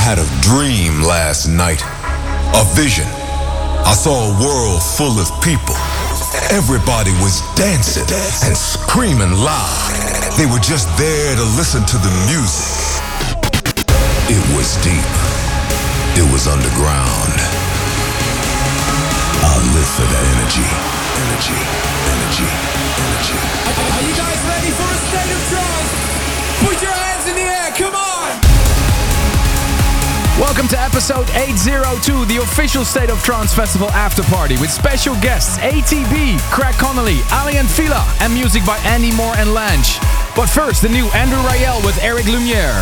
had a dream last night, a vision. I saw a world full of people. Everybody was dancing and screaming loud. They were just there to listen to the music. It was deep. It was underground. I live for that energy. Energy, energy, energy. Are you guys ready for a state of trance? Put your hands in the air, come on! Welcome to episode 802, the official State of Trance Festival after party with special guests ATB, Craig Connolly, Ali and Fila, and music by Andy Moore and Lange. But first, the new Andrew Rayel with Eric Lumiere.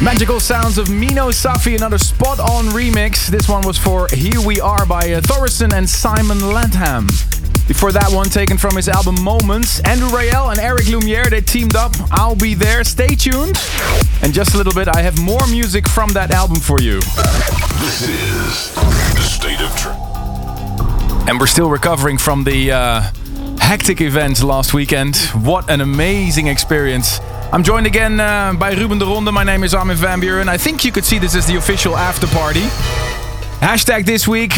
Magical sounds of Mino Safi, another spot-on remix. This one was for Here We Are by Thorsten and Simon Lantham. Before that one, taken from his album Moments, Andrew Rayel and Eric Lumiere, they teamed up. I'll be there. Stay tuned. And just a little bit, I have more music from that album for you. This is the State of Trance. And we're still recovering from the hectic event last weekend. What an amazing experience. I'm joined again by Ruben de Ronde. My name is Armin van Buuren. I think you could see this as the official after party. Hashtag this week,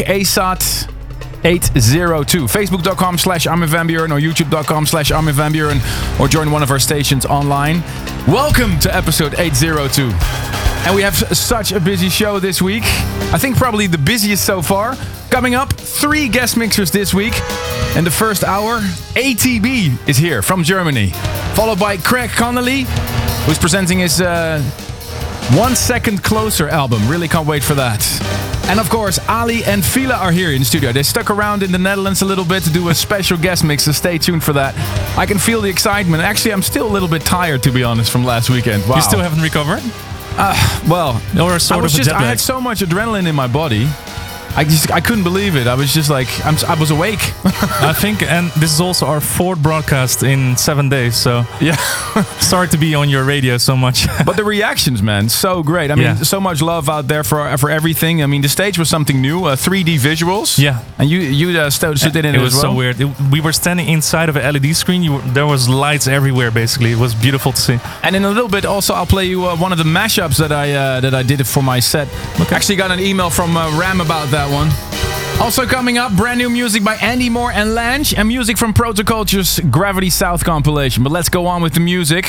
ASAT802. Facebook.com/Armin van Buuren or YouTube.com/Armin van Buuren, or join one of our stations online. Welcome to episode 802. And we have such a busy show this week. I think probably the busiest so far. Coming up, 3 guest mixers this week. In the first hour, ATB is here from Germany. Followed by Craig Connelly, who's presenting his 1 Second Closer album. Really can't wait for that. And of course, Ali and Fila are here in the studio. They stuck around in the Netherlands a little bit to do a special guest mix, so stay tuned for that. I can feel the excitement. Actually, I'm still a little bit tired, to be honest, from last weekend. Wow. You still haven't recovered? Well, or sort of a jet lag? I had so much adrenaline in my body. I couldn't believe it. I was just like, I was awake. I think, and this is also our 4th broadcast in 7 days, so yeah. Sorry to be on your radio so much. But the reactions, man, so great. I mean, so much love out there for everything. I mean, the stage was something new, 3D visuals. Yeah. And you stood in it as well. It was so weird. We were standing inside of an LED screen. There was lights everywhere, basically. It was beautiful to see. And in a little bit, also, I'll play you one of the mashups that I did for my set. Okay. Actually got an email from Ram about that one. Also coming up, brand new music by Andy Moore and Lange, and music from Protoculture's Gravity South compilation. But let's go on with the music.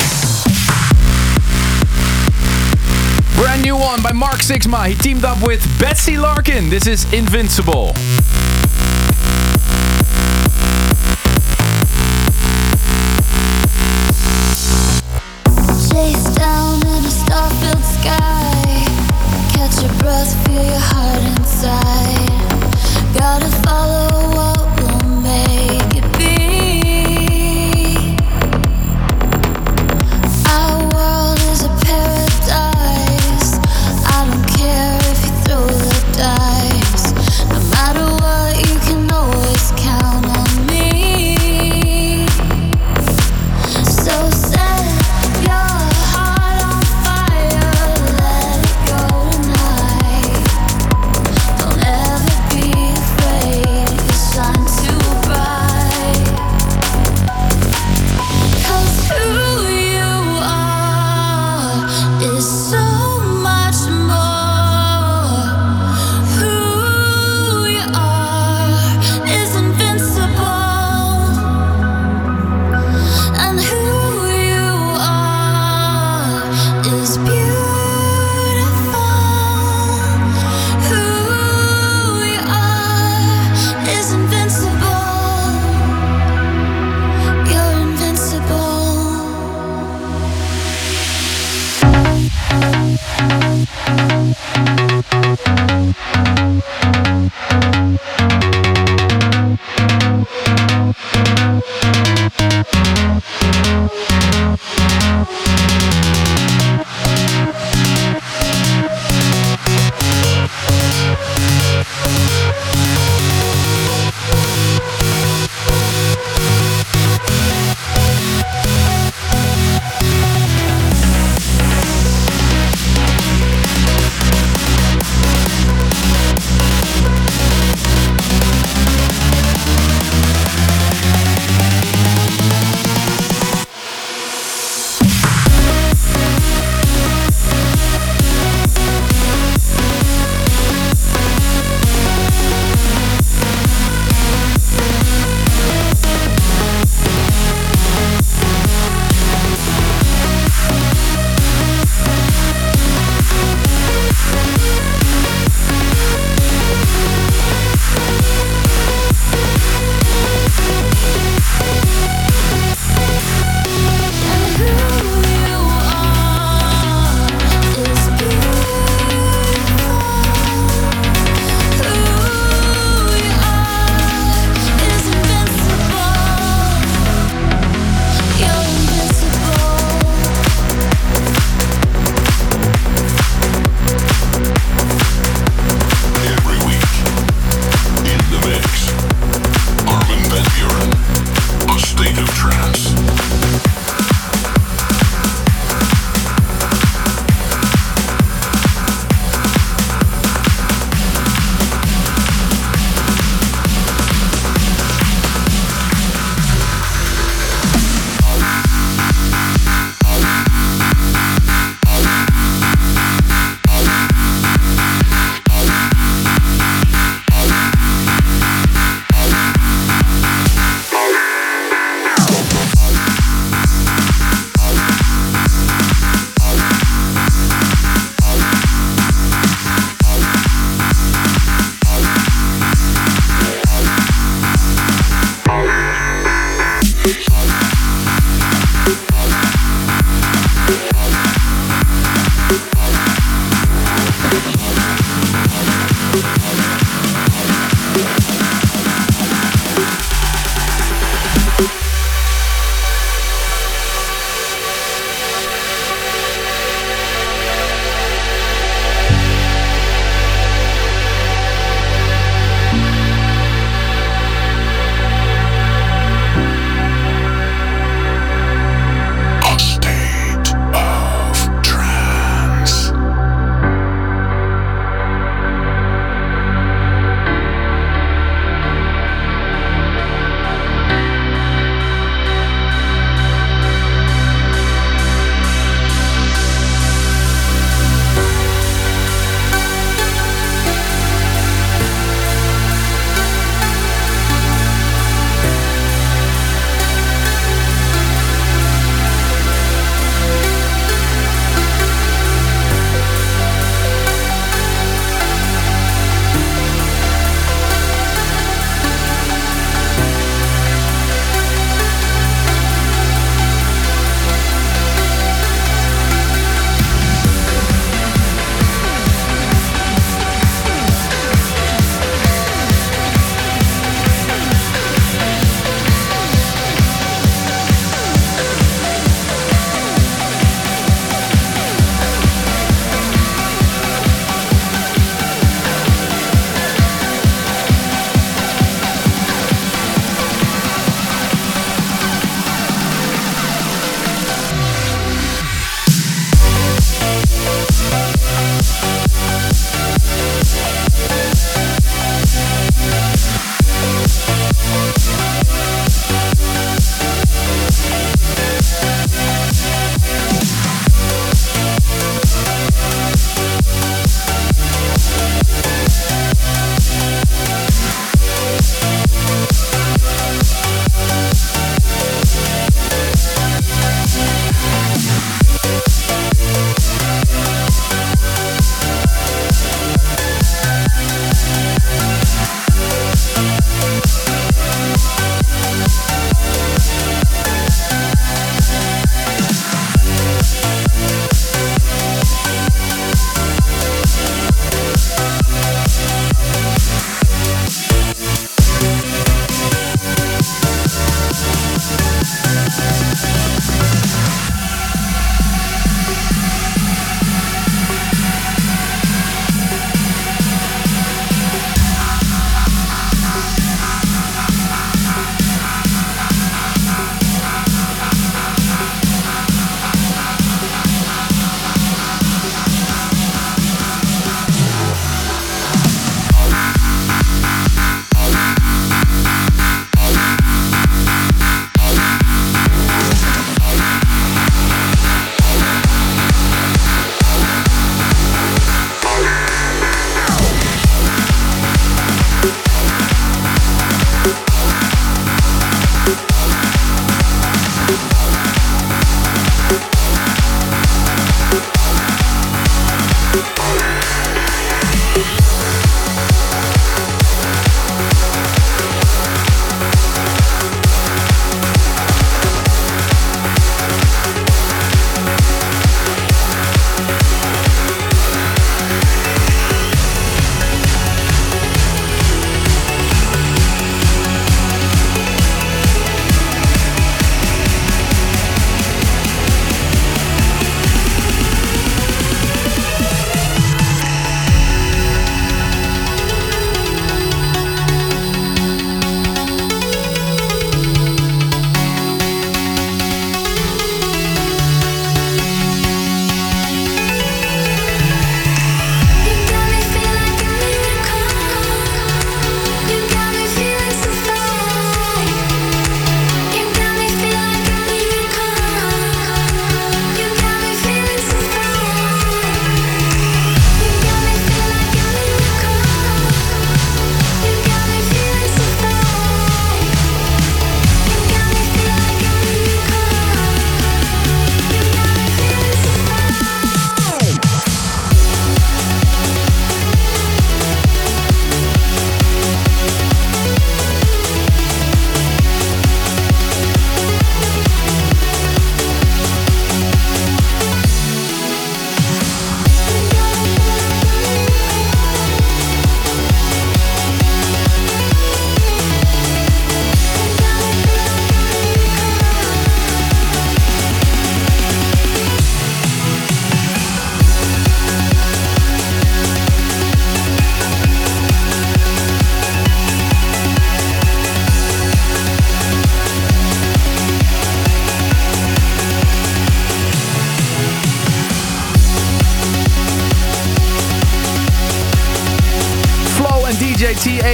Brand new one by Mark Sixma. He teamed up with Betsy Larkin. This is Invincible. Chase down in a star-filled sky. Catch your breath, feel your heart inside. Gotta follow what will make it be. Our world is a paradise. I don't care if you throw the dice. No matter what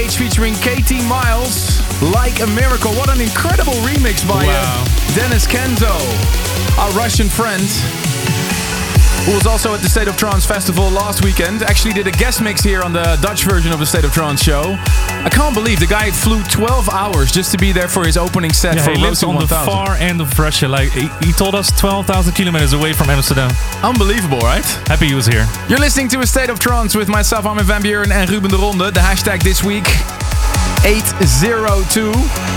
Cage featuring KT Miles, Like a Miracle. What an incredible remix by Dennis Kenzo, our Russian friend, who was also at the State of Trance Festival last weekend. Actually did a guest mix here on the Dutch version of the State of Trance show. I can't believe the guy flew 12 hours just to be there for his opening set for he lives Road on to the 1000. far end of Russia. Like he told us 12,000 kilometers away from Amsterdam. Unbelievable, right? Happy he was here. You're listening to A State of Trance with myself, Armin van Buuren, and Ruben de Ronde. The hashtag this week, 802.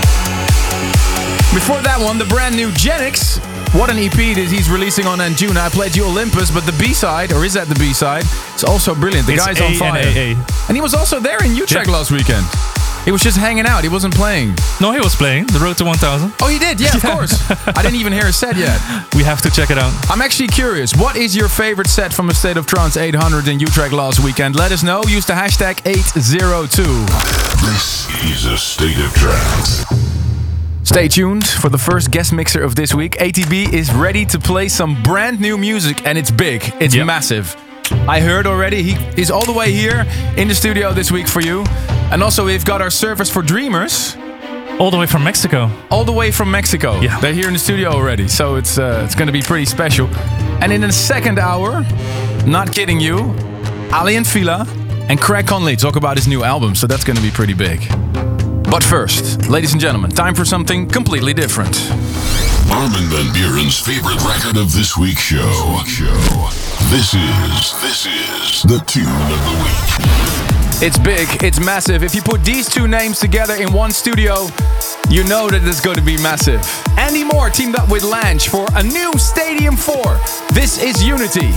Before that one, the brand new Genix. What an EP that he's releasing on Anjuna. I played you Olympus, but the B-side, or is that the B-side? It's also brilliant. The guy's on fire. And he was also there in Utrecht last weekend. He was just hanging out. He wasn't playing. No, he was playing the Road to 1000. Oh, he did? Yeah, of course. I didn't even hear his set yet. We have to check it out. I'm actually curious. What is your favorite set from A State of Trance 800 in Utrecht last weekend? Let us know. Use the hashtag 802. This is A State of Trance. Stay tuned for the first guest mixer of this week. ATB is ready to play some brand new music, and it's big. It's massive. I heard already he is all the way here in the studio this week for you. And also we've got our Service for Dreamers. All the way from Mexico. All the way from Mexico. Yeah. They're here in the studio already, so it's going to be pretty special. And in the second hour, not kidding you, Ali and Fila and Craig Conley talk about his new album, so that's going to be pretty big. But first, ladies and gentlemen, time for something completely different. Armin van Buuren's favorite record of this week's show. This is the tune of the week. It's big, it's massive. If you put these two names together in one studio, you know that it's going to be massive. Andy Moore teamed up with Lange for a new Stadium 4. This is Unity.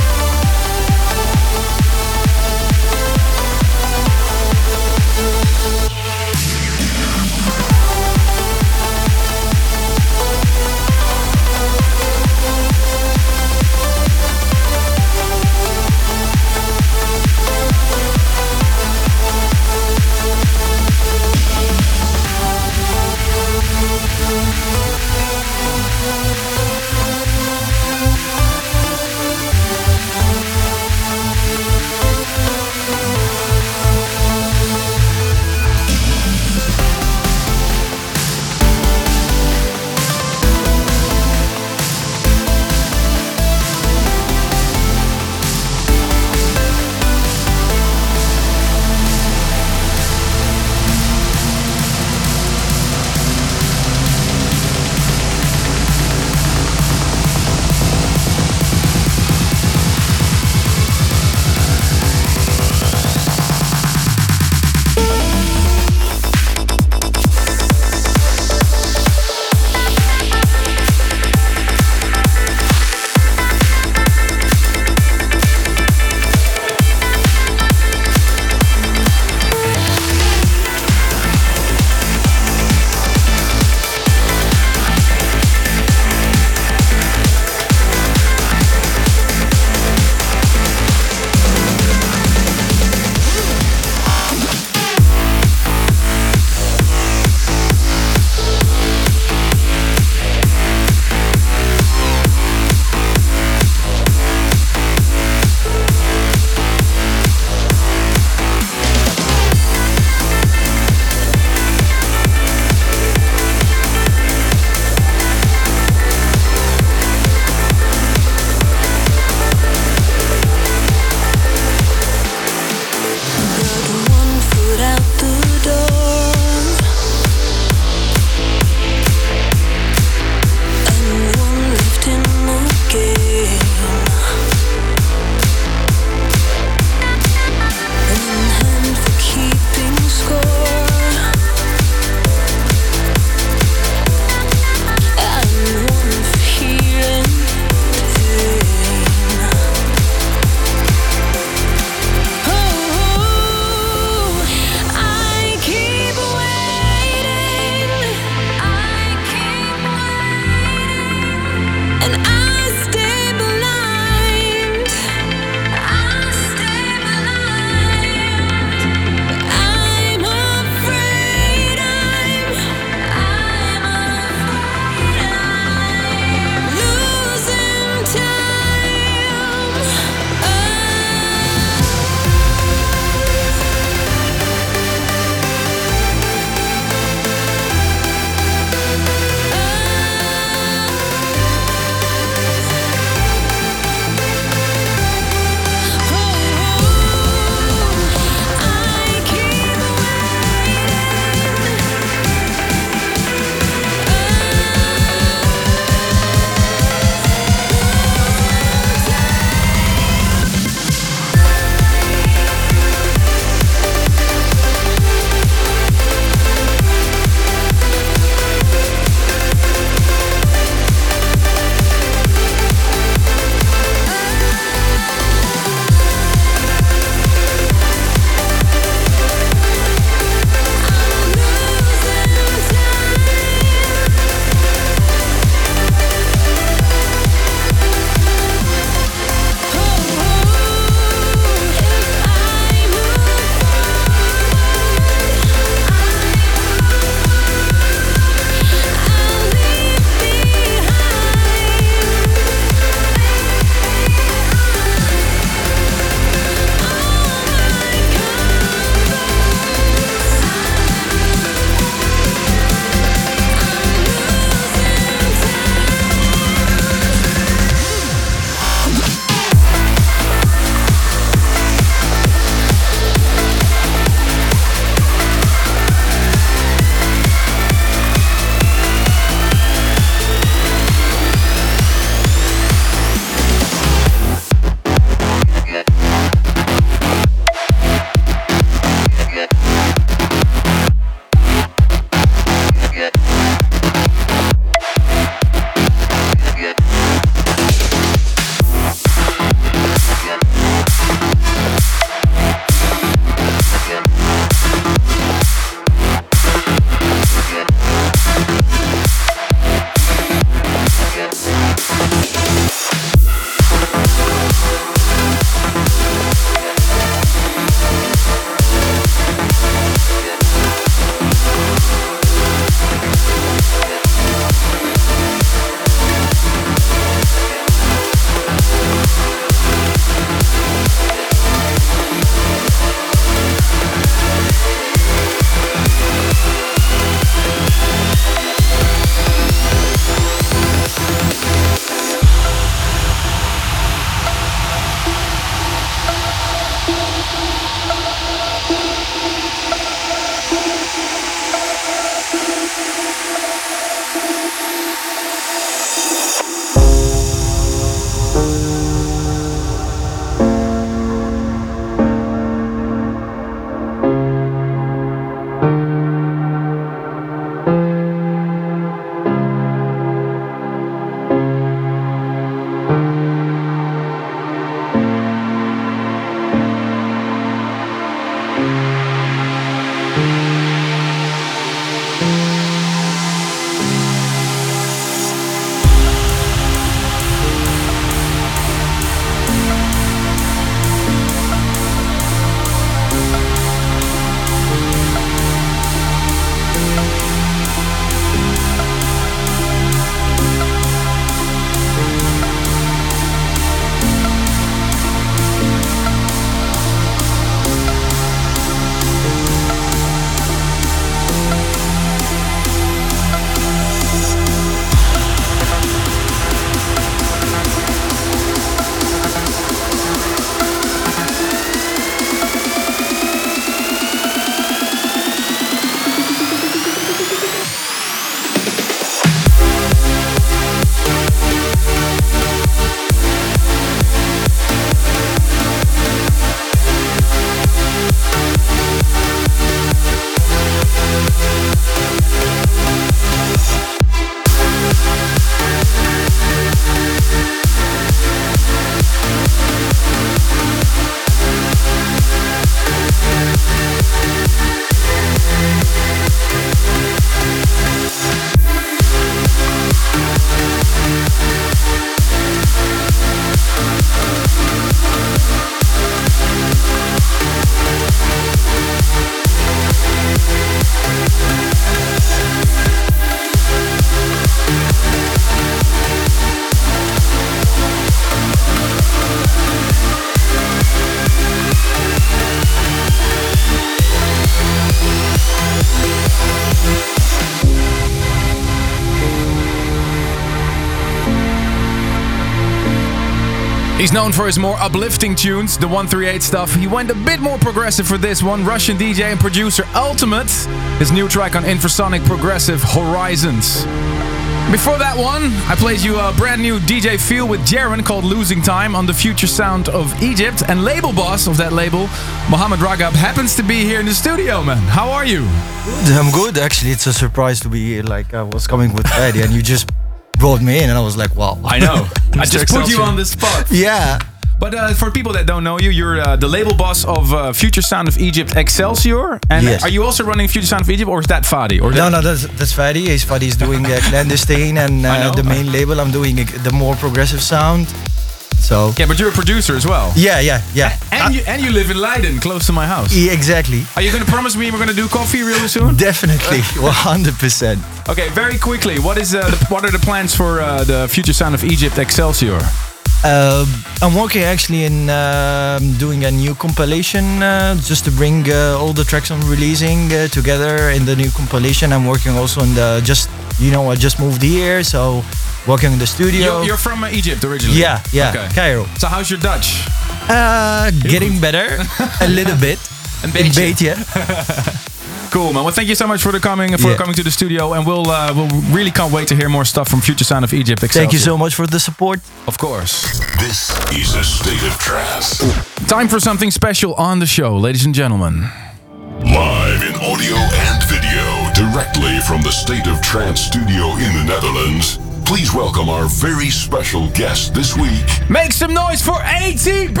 He's known for his more uplifting tunes, the 138 stuff. He went a bit more progressive for this one. Russian DJ and producer Ultimate, his new track on Infrasonic Progressive Horizons. Before that one, I played you a brand new DJ Feel with Jaren called Losing Time on the Future Sound of Egypt. And label boss of that label, Mohammed Ragab, happens to be here in the studio, man. How are you? I'm good, actually. It's a surprise to be here. Like, I was coming with Eddie and you just brought me in and I was like, wow. I know. I just put you on the spot. Yeah. But for people that don't know you, you're the label boss of Future Sound of Egypt Excelsior. And Yes. are you also running Future Sound of Egypt, or is that Fadi? Or No, that's Fadi. Fadi's doing Clandestine and I know. the main label. I'm doing the more progressive sound. So Yeah, but you're a producer as well. yeah. And you live in Leiden, close to my house. Yeah, exactly. Are you going to promise me we're going to do coffee really soon? Definitely, 100%. Okay, very quickly, what are the plans for the Future Sound of Egypt Excelsior? I'm working actually in doing a new compilation just to bring all the tracks I'm releasing together in the new compilation. I'm working also on I just moved here, so working in the studio. You're from Egypt originally? Yeah, Okay. Cairo. So how's your Dutch? Getting better a little bit. Een beetje. Beetje. Cool, man. Well, thank you so much for coming to the studio, and we'll really can't wait to hear more stuff from Future Sound of Egypt Excelsior. Thank you so much for the support. Of course. This is a state of trance. Time for something special on the show, ladies and gentlemen. Live in audio and video, directly from the State of Trance studio in the Netherlands. Please welcome our very special guest this week. Make some noise for ATB!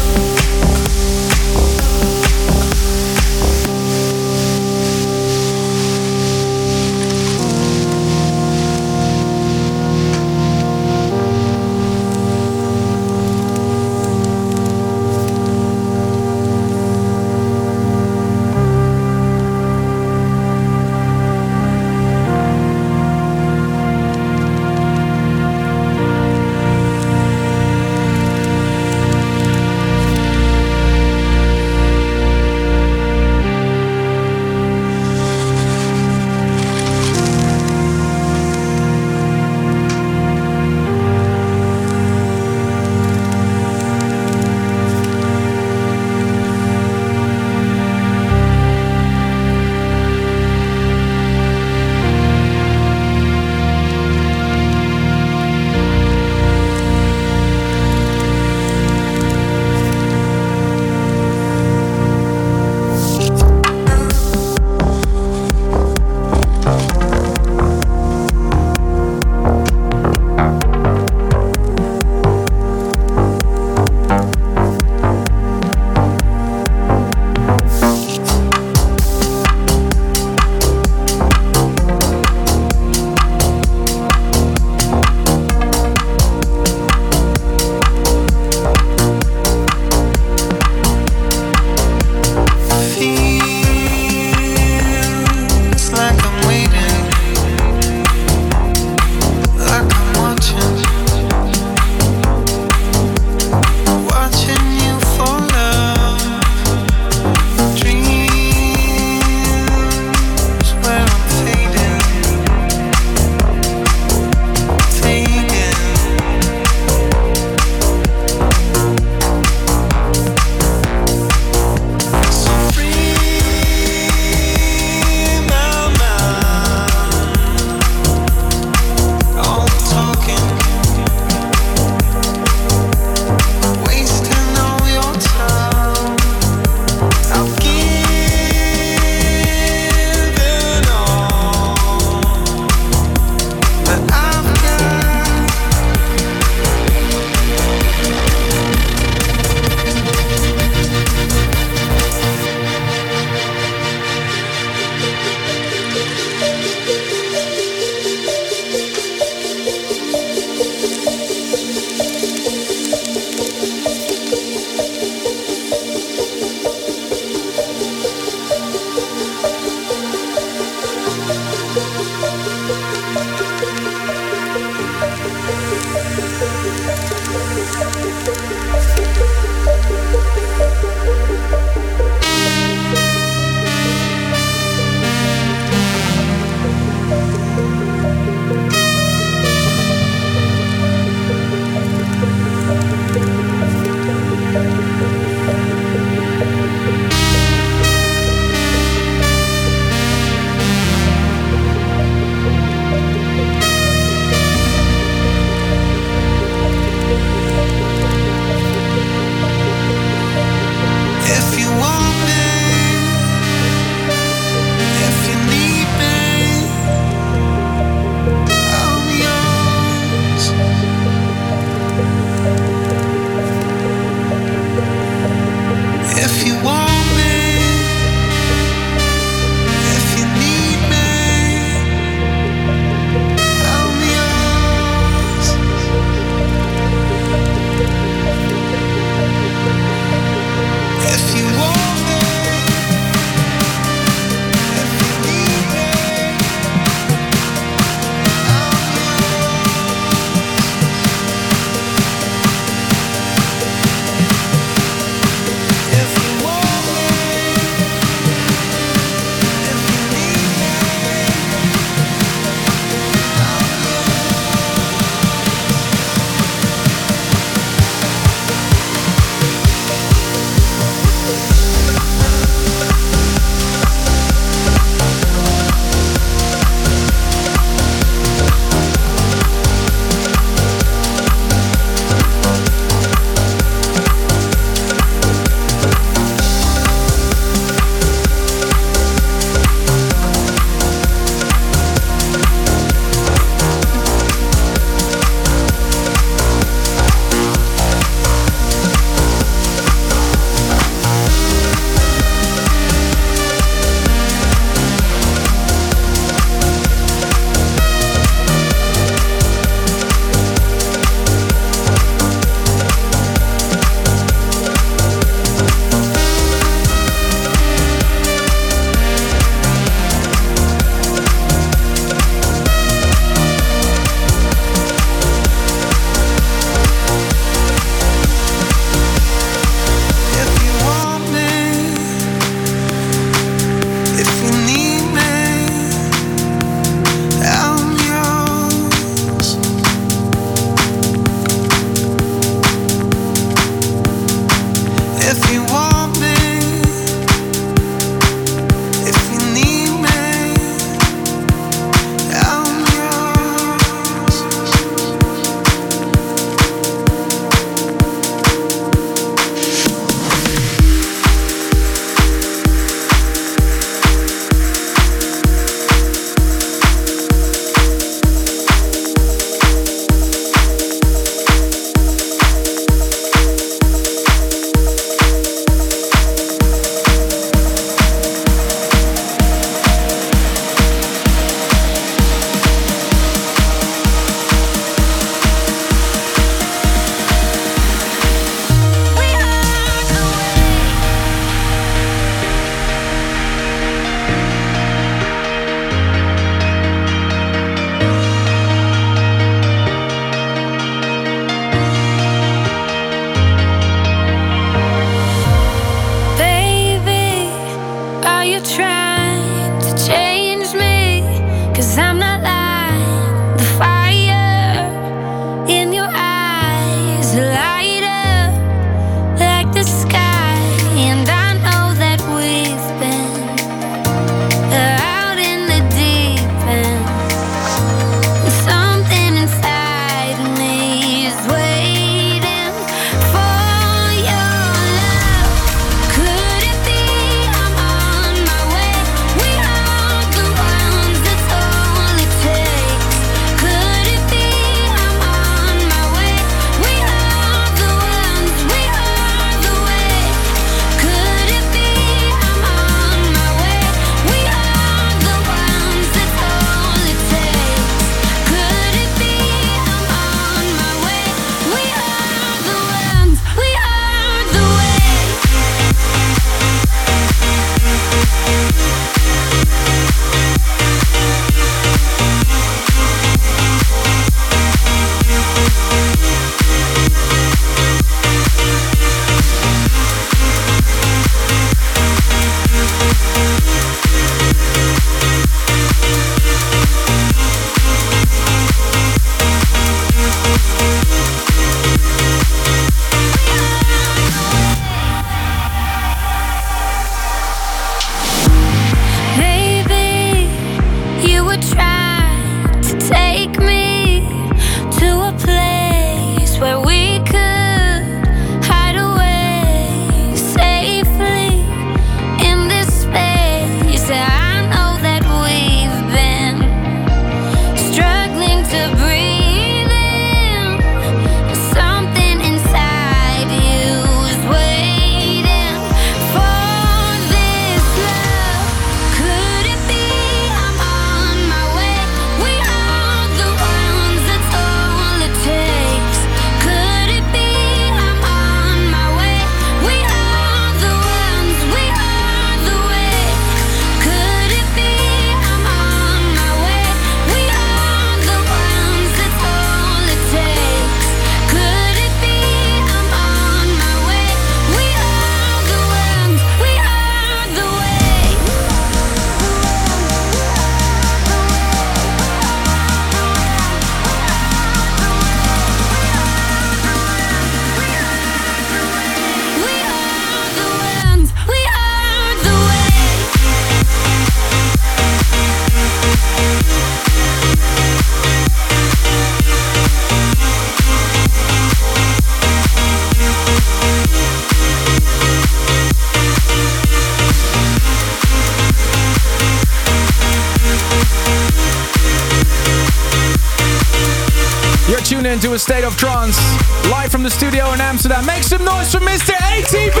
to A State of Trance, live from the studio in Amsterdam. Make some noise for Mr. ATB!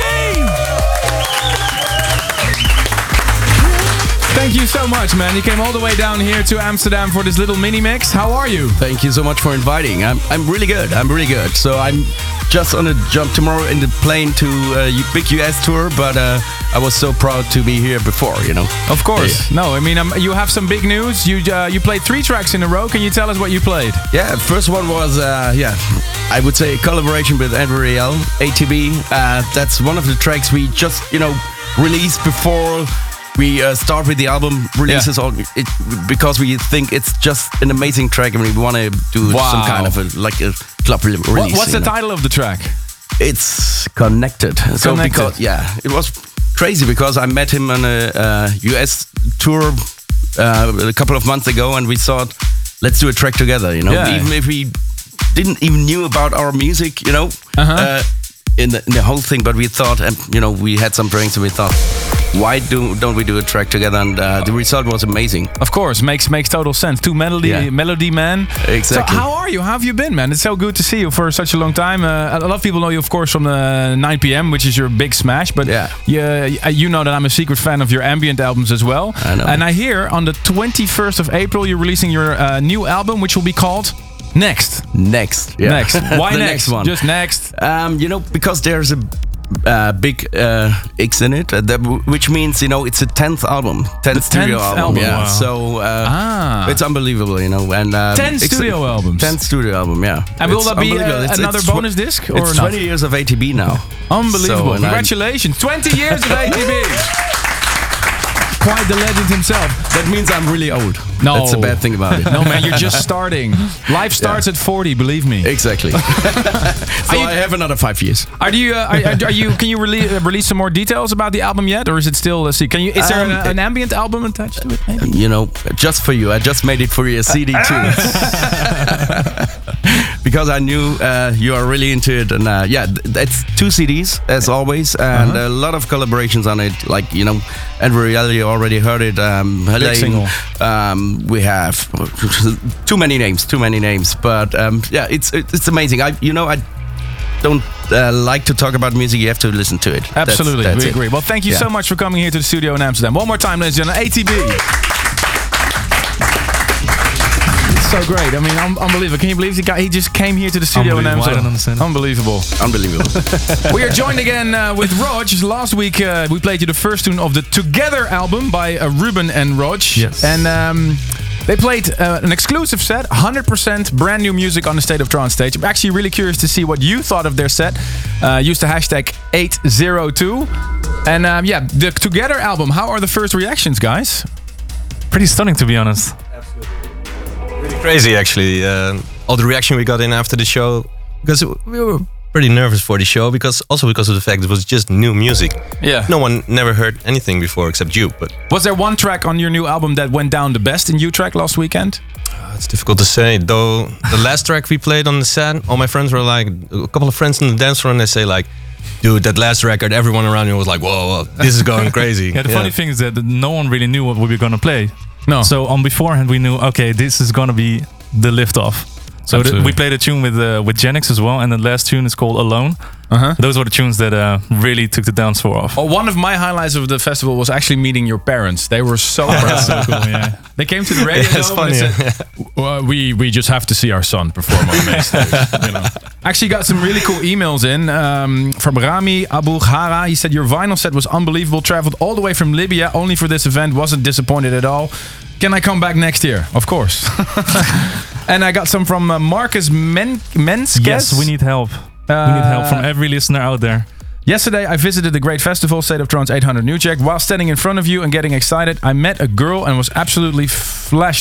Thank you so much, man. You came all the way down here to Amsterdam for this little mini mix. How are you? Thank you so much for inviting. I'm really good. I'm really good. So I'm just on a jump tomorrow in the plane to a big US tour, but I was so proud to be here before, you know. Of course. Yeah. No, I mean, you have some big news. You played 3 tracks in a row. Can you tell us what you played? Yeah, first one was, I would say a collaboration with Andrew Riel, ATB. That's one of the tracks we just, released before we start with the album releases, because we think it's just an amazing track and we want to do some kind of a club release. What's the title of the track? It's Connected. So because it was crazy because I met him on a US tour a couple of months ago and we thought, let's do a track together, even if we didn't even knew about our music, in the whole thing, but we thought, we had some drinks and we thought, why don't we do a track together? And the result was amazing. Of course, makes total sense. 2 melody man. Exactly. So how are you? How have you been, man? It's so good to see you for such a long time. A lot of people know you, of course, from the 9 p.m., which is your big smash. But you know that I'm a secret fan of your ambient albums as well. I know. And I hear on the 21st of April you're releasing your new album, which will be called Next. Next. Yeah. Next. Why the next one? Just next. Because there's a big X in it, which means it's a 10th album, 10th studio album. Yeah, wow. So it's unbelievable, And 10 studio albums. 10th studio album, yeah. And will that be another bonus disc or it's not? 20 years of ATB now. Unbelievable! So, Congratulations, 20 years of ATB. Quite the legend himself. That means I'm really old. No, that's the bad thing about it. No, man, you're just starting. Life starts at 40, believe me. Exactly. So I have another 5 years. Are you? Can you release some more details about the album yet, or is it still? Is there an ambient album attached to it? Maybe? Just for you. I just made it for you a CD too. Because I knew you are really into it, and that's 2 CDs as always, and a lot of collaborations on it. Like Andrew Riel, you already heard it. Big single. We have too many names, but it's amazing. I don't like to talk about music. You have to listen to it. Absolutely, that's we agree. Well, thank you so much for coming here to the studio in Amsterdam. One more time, ladies and gentlemen, ATB. So great. I mean, unbelievable. Can you believe the guy? He just came here to the studio in Amsterdam. I don't understand. Unbelievable. We are joined again with Rog. Last week we played you the first tune of the Together album by Ruben and Rog. Yes. And they played an exclusive set, 100% brand new music on the State of Trance stage. I'm actually really curious to see what you thought of their set. Use the hashtag 802. And the Together album. How are the first reactions, guys? Pretty stunning, to be honest. Really crazy, actually. All the reaction we got in after the show, because we were pretty nervous for the show, because of the fact it was just new music. Yeah. No one never heard anything before except you. But was there one track on your new album that went down the best in U-Track last weekend? It's difficult to say. Though the last track we played on the set, all my friends were like, a couple of friends in the dance floor, and they say like, dude, that last record, everyone around me was like, whoa, this is going crazy. The funny thing is that no one really knew what we were gonna play. No. So on beforehand we knew, okay, this is gonna be the lift off. So we played a tune with Genix as well, and the last tune is called Alone. Those were the tunes that really took the dance floor off. Oh, one of my highlights of the festival was actually meeting your parents. They were so impressed. So cool, yeah. They came to the radio and they said, well, we just have to see our son perform on the main stage. Actually got some really cool emails in from Rami Abu Ghara. He said, your vinyl set was unbelievable. Traveled all the way from Libya only for this event. Wasn't disappointed at all. Can I come back next year? Of course. And I got some from Marcus Menskes. Yes, we need help. We need help from every listener out there. Yesterday, I visited the great festival, State of Trance 800 New Jack. While standing in front of you and getting excited, I met a girl and was absolutely flashed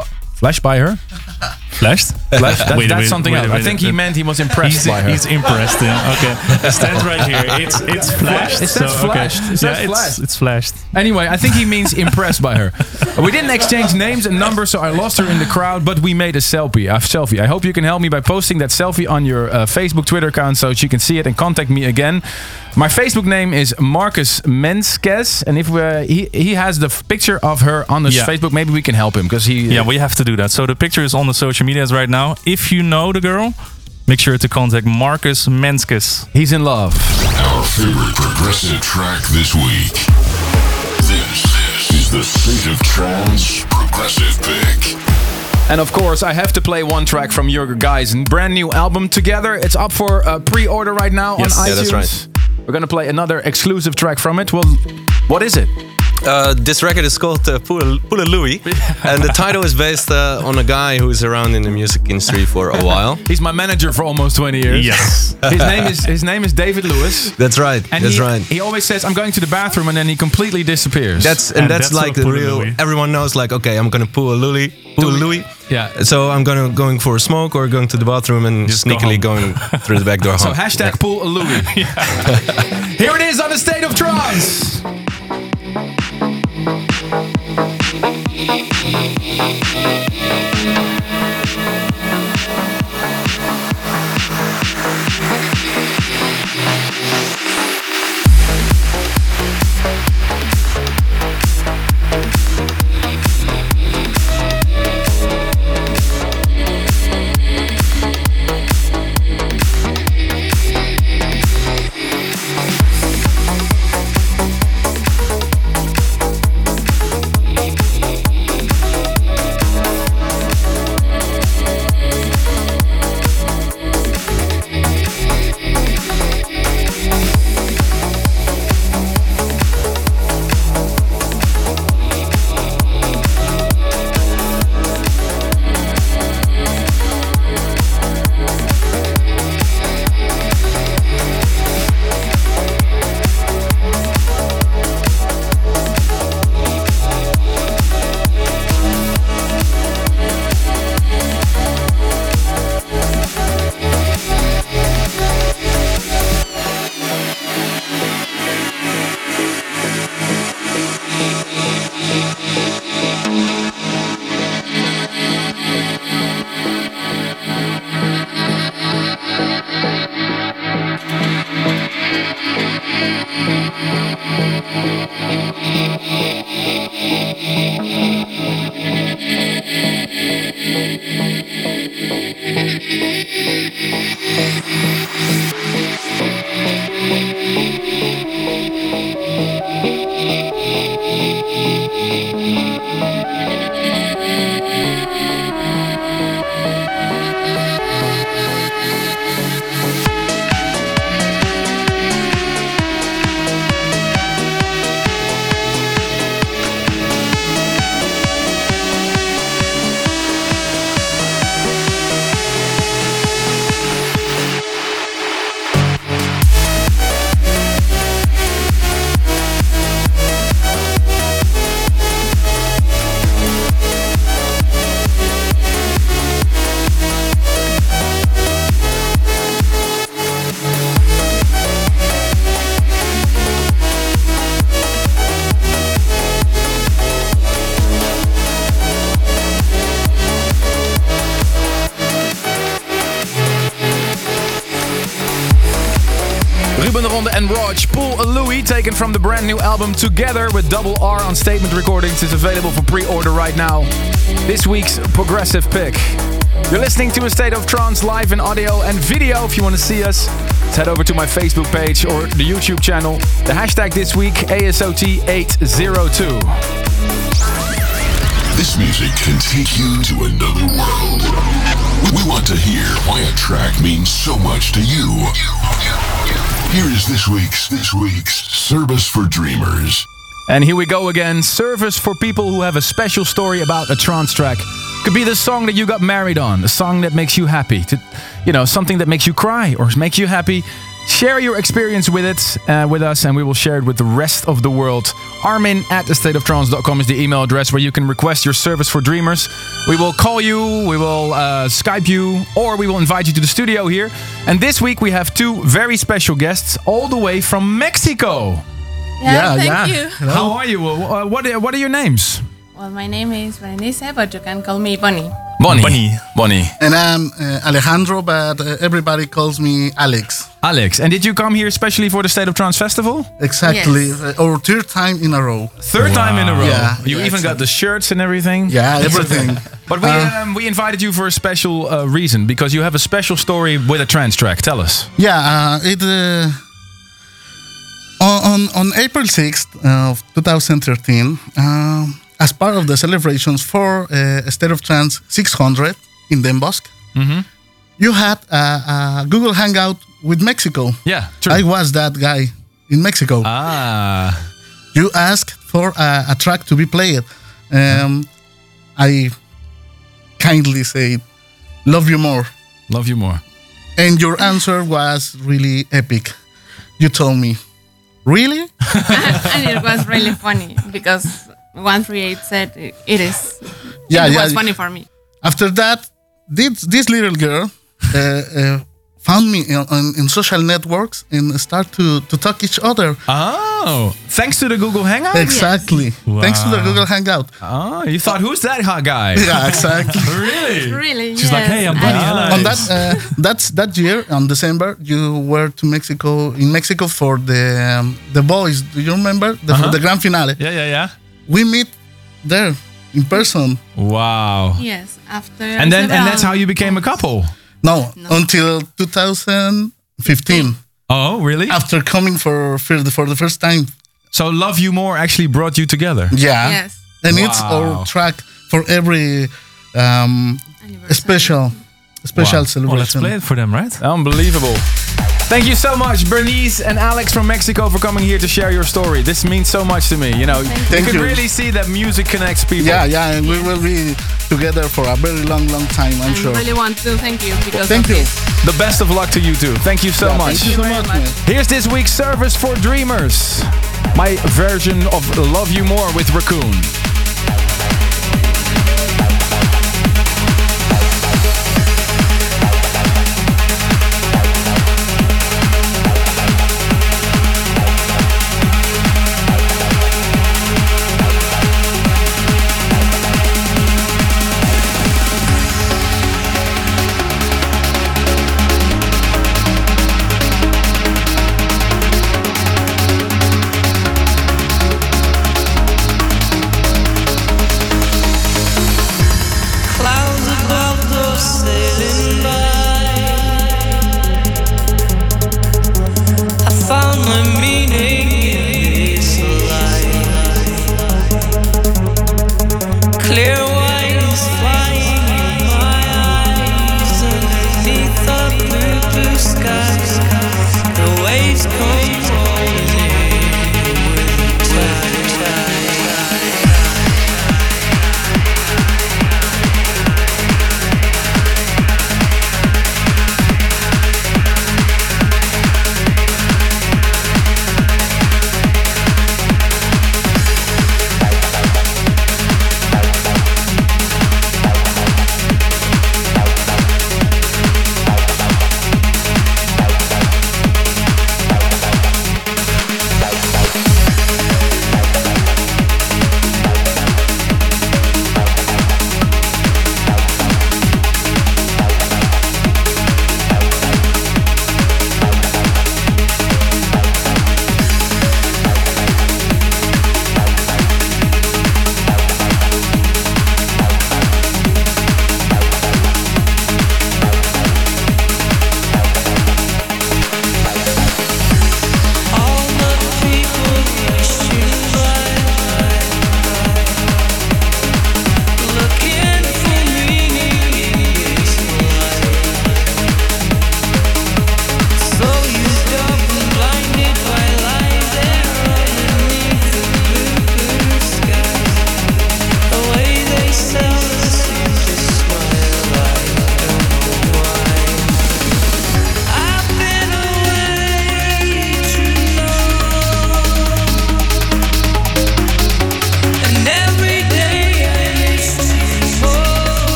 by her. Flashed? That's something else. I think he meant he was impressed by her. He's impressed. Yeah. Okay. It stands right here. It's flashed. It says flashed. Okay. It says flashed. It's flashed. Anyway, I think he means impressed by her. We didn't exchange names and numbers, so I lost her in the crowd, but we made a selfie. I hope you can help me by posting that selfie on your Facebook, Twitter account so she can see it and contact me again. My Facebook name is Marcus Menskes, and if he has the picture of her on his Facebook, maybe we can help him because he. Yeah, we have to do that. So the picture is on the social medias right now. If you know the girl, make sure to contact Marcus Menskes. He's in love. Our favorite progressive track this week. This is the State of Trance Progressive Pick. And of course, I have to play one track from your guys' brand new album, Together. It's up for pre-order right now on iTunes. Yeah, that's right. We're going to play another exclusive track from it. Well, what is it? This record is called Pula Louie, and the title is based on a guy who's around in the music industry for a while. He's my manager for almost 20 years. Yes. His name is David Lewis. That's right. And he always says, "I'm going to the bathroom," and then he completely disappears. That's like the real. Everyone knows, like, okay, I'm gonna pull a Louie. Yeah. So I'm going for a smoke or going to the bathroom and just sneakily going through the back door. So hashtag pull a Louie. Here it is on the State of Trance. Ruben de Ronde and Rog, Pull a Louie, taken from the brand new album Together with double R on Statement Recordings, is available for pre-order right now. This week's progressive pick. You're listening to A State of Trance live in audio and video. If you want to see us, head over to my Facebook page or the YouTube channel. The hashtag this week, ASOT802. This music can take you to another world. We want to hear why a track means so much to you. Here is this week's Service for Dreamers. And here we go again. Service for people who have a special story about a trance track. Could be the song that you got married on, a song that makes you happy, something that makes you cry or makes you happy. Share your experience with it with us, and we will share it with the rest of the world. Armin@thestateoftrance.com is the email address where you can request your Service for Dreamers. We will call you, we will Skype you, or we will invite you to the studio here. And this week we have two very special guests all the way from Mexico. Thank you. Hello. How are you? What are your names? Well, my name is Berenice, but you can call me Bonnie. Bonnie. And I'm Alejandro, but everybody calls me Alex. Alex, and did you come here especially for the State of Trance Festival? Exactly. Yes. Our third time in a row. Third time in a row? Yeah. You even got the shirts and everything? Yeah, everything. But we invited you for a special reason, because you have a special story with a trance track. Tell us. Yeah, on April 6th of 2013, as part of the celebrations for State of Trance 600 in Den Bosch, you had a Google Hangout with Mexico. Yeah, true. I was that guy in Mexico. You asked for a track to be played. I kindly said, "Love You More." Love You More. And your answer was really epic. You told me, "Really?" And it was really funny because 138 said it is. Yeah, it was funny for me. After that, this little girl found me in social networks and start to talk each other. Oh, thanks to the Google Hangout? Exactly. Yes. Wow. Thanks to the Google Hangout. Oh, you thought, who's that hot guy? Yeah, exactly. Really? Really, She's like, hey, I'm Bunny. On that year, on December, you were in Mexico for the boys. Do you remember? For the grand finale. Yeah. We meet there in person. Wow. Yes, after. And that's how you became a couple. No, until 2015. Oh, really? After coming for the first time. So Love You More actually brought you together. Yeah. Yes. And it's our track for every special celebration. Well, let's play it for them, right? Unbelievable. Thank you so much, Bernice and Alex from Mexico, for coming here to share your story. This means so much to me. You know, you can really see that music connects people. Yeah, and we will be together for a very long time, I'm sure. I really want to thank you because thank you. This. The best of luck to you too. Thank you so much. Thank you so much, man. Here's this week's Service for Dreamers. My version of Love You More with Raccoon.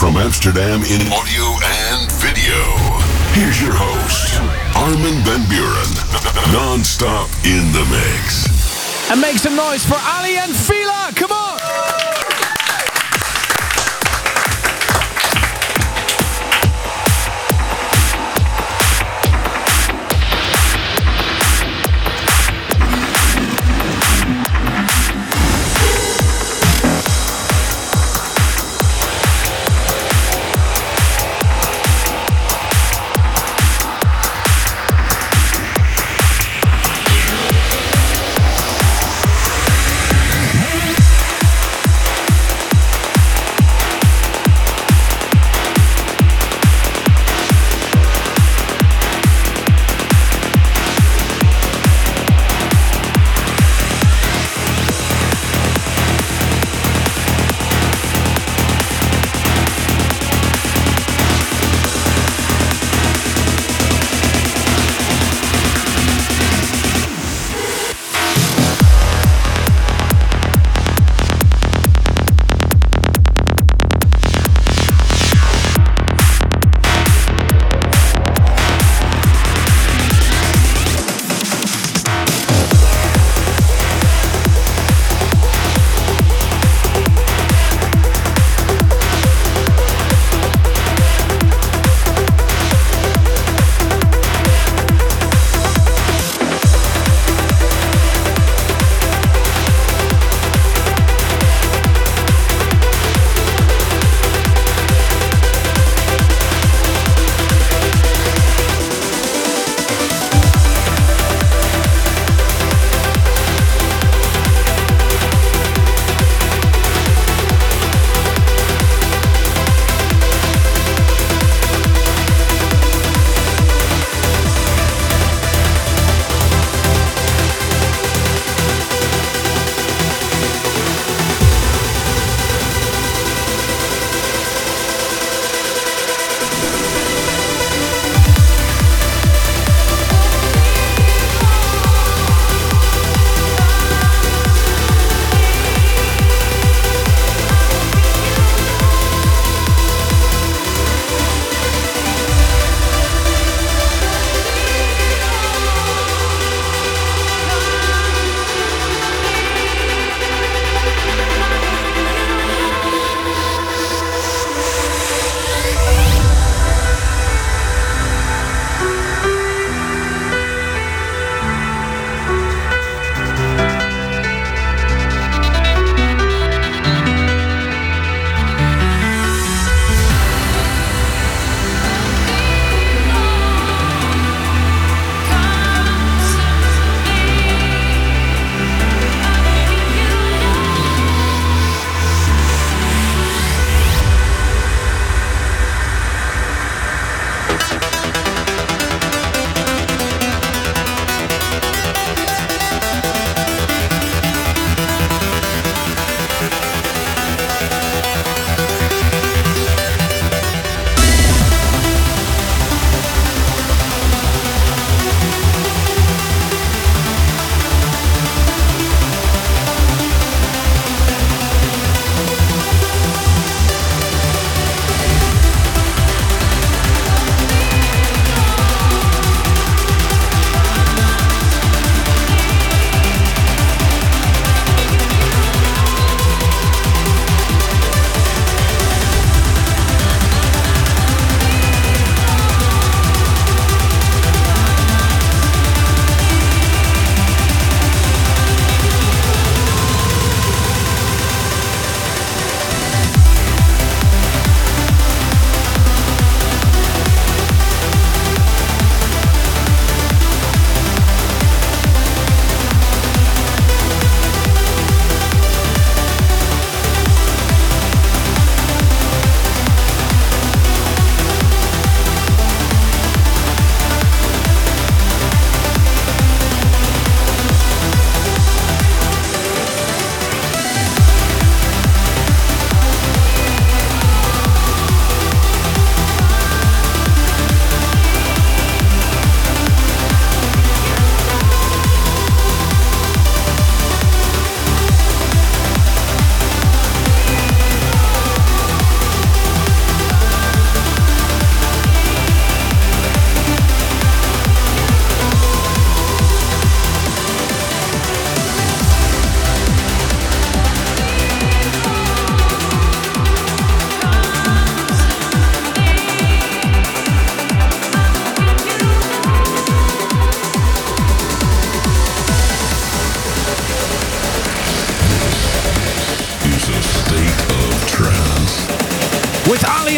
from Amsterdam in audio and video. Here's your host, Armin van Buuren, non-stop in the mix. And make some noise for Ali and Fila, come on!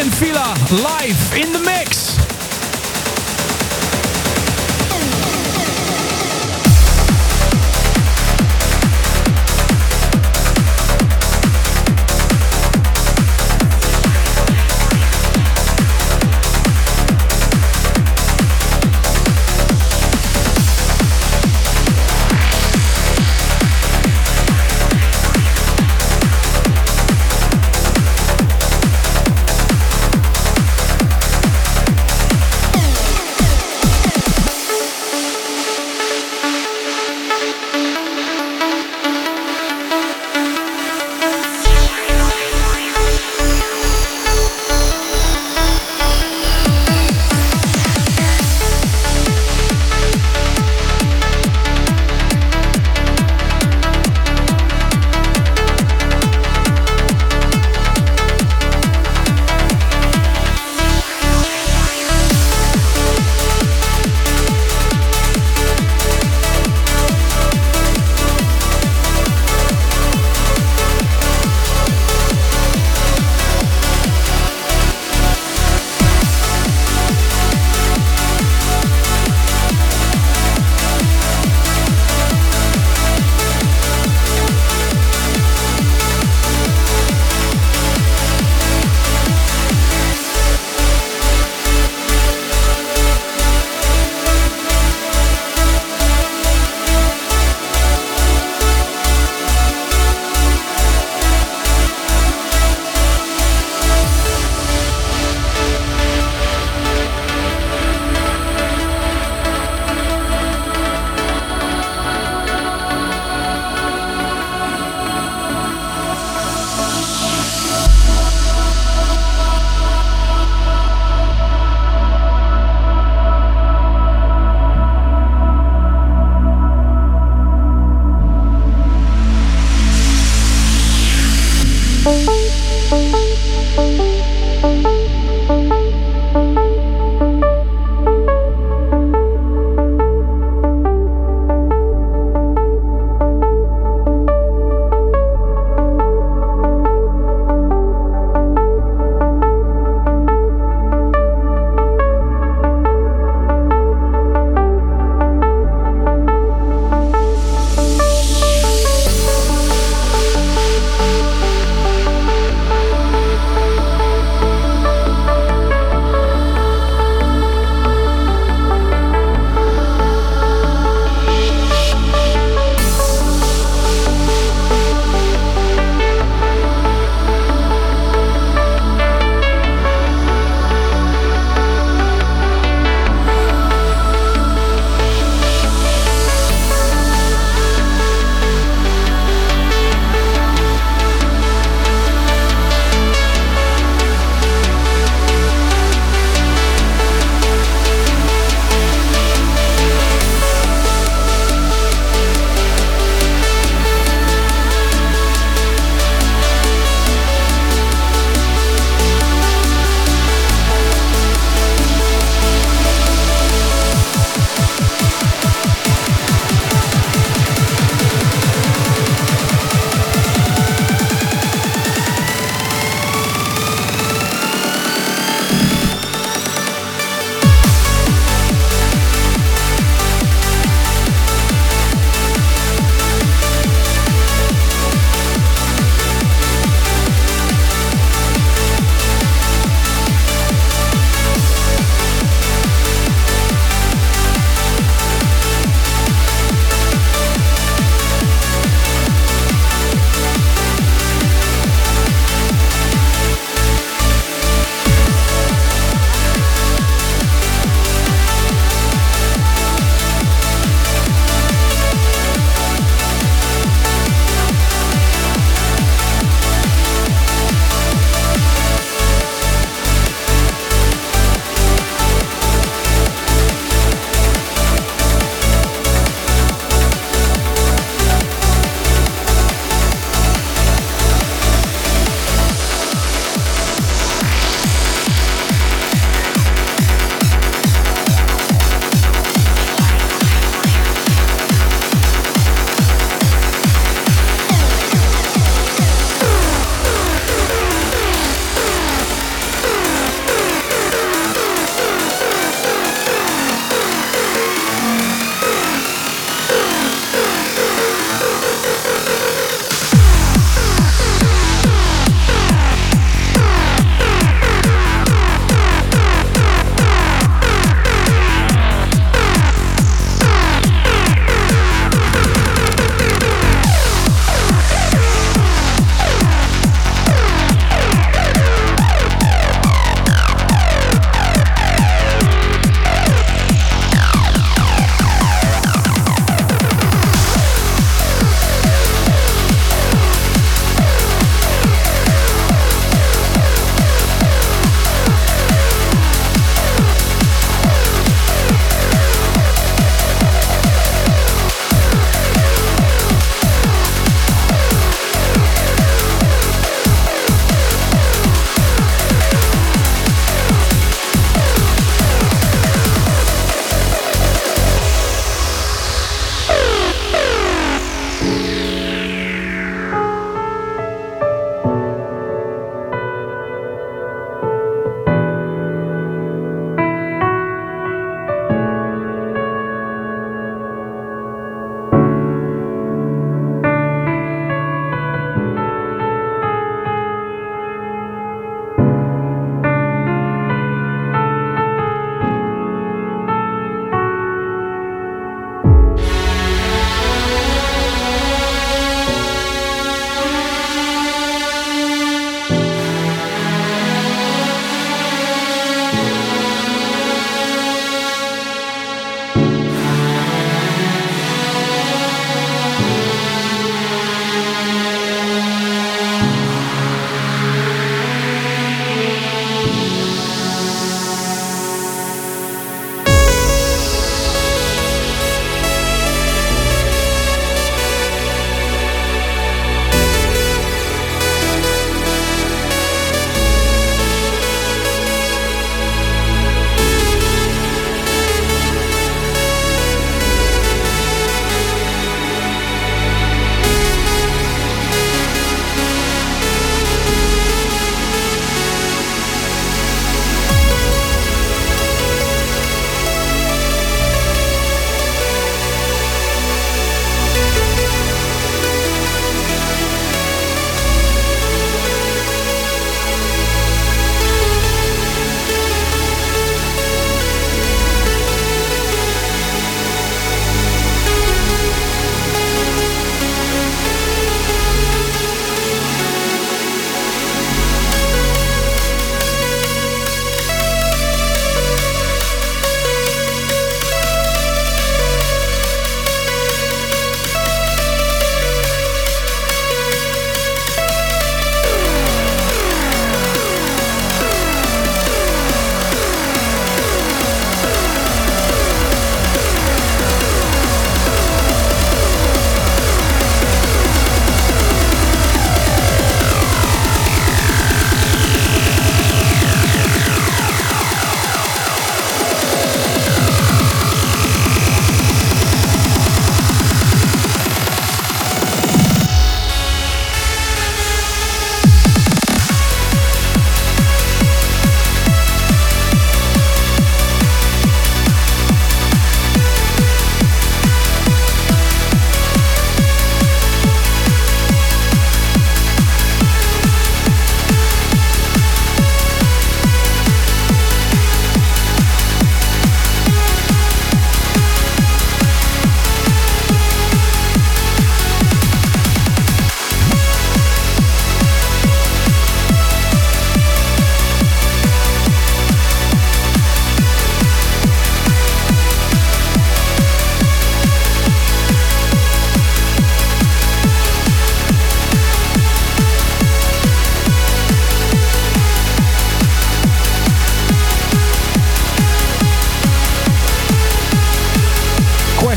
and Fila live in the mix.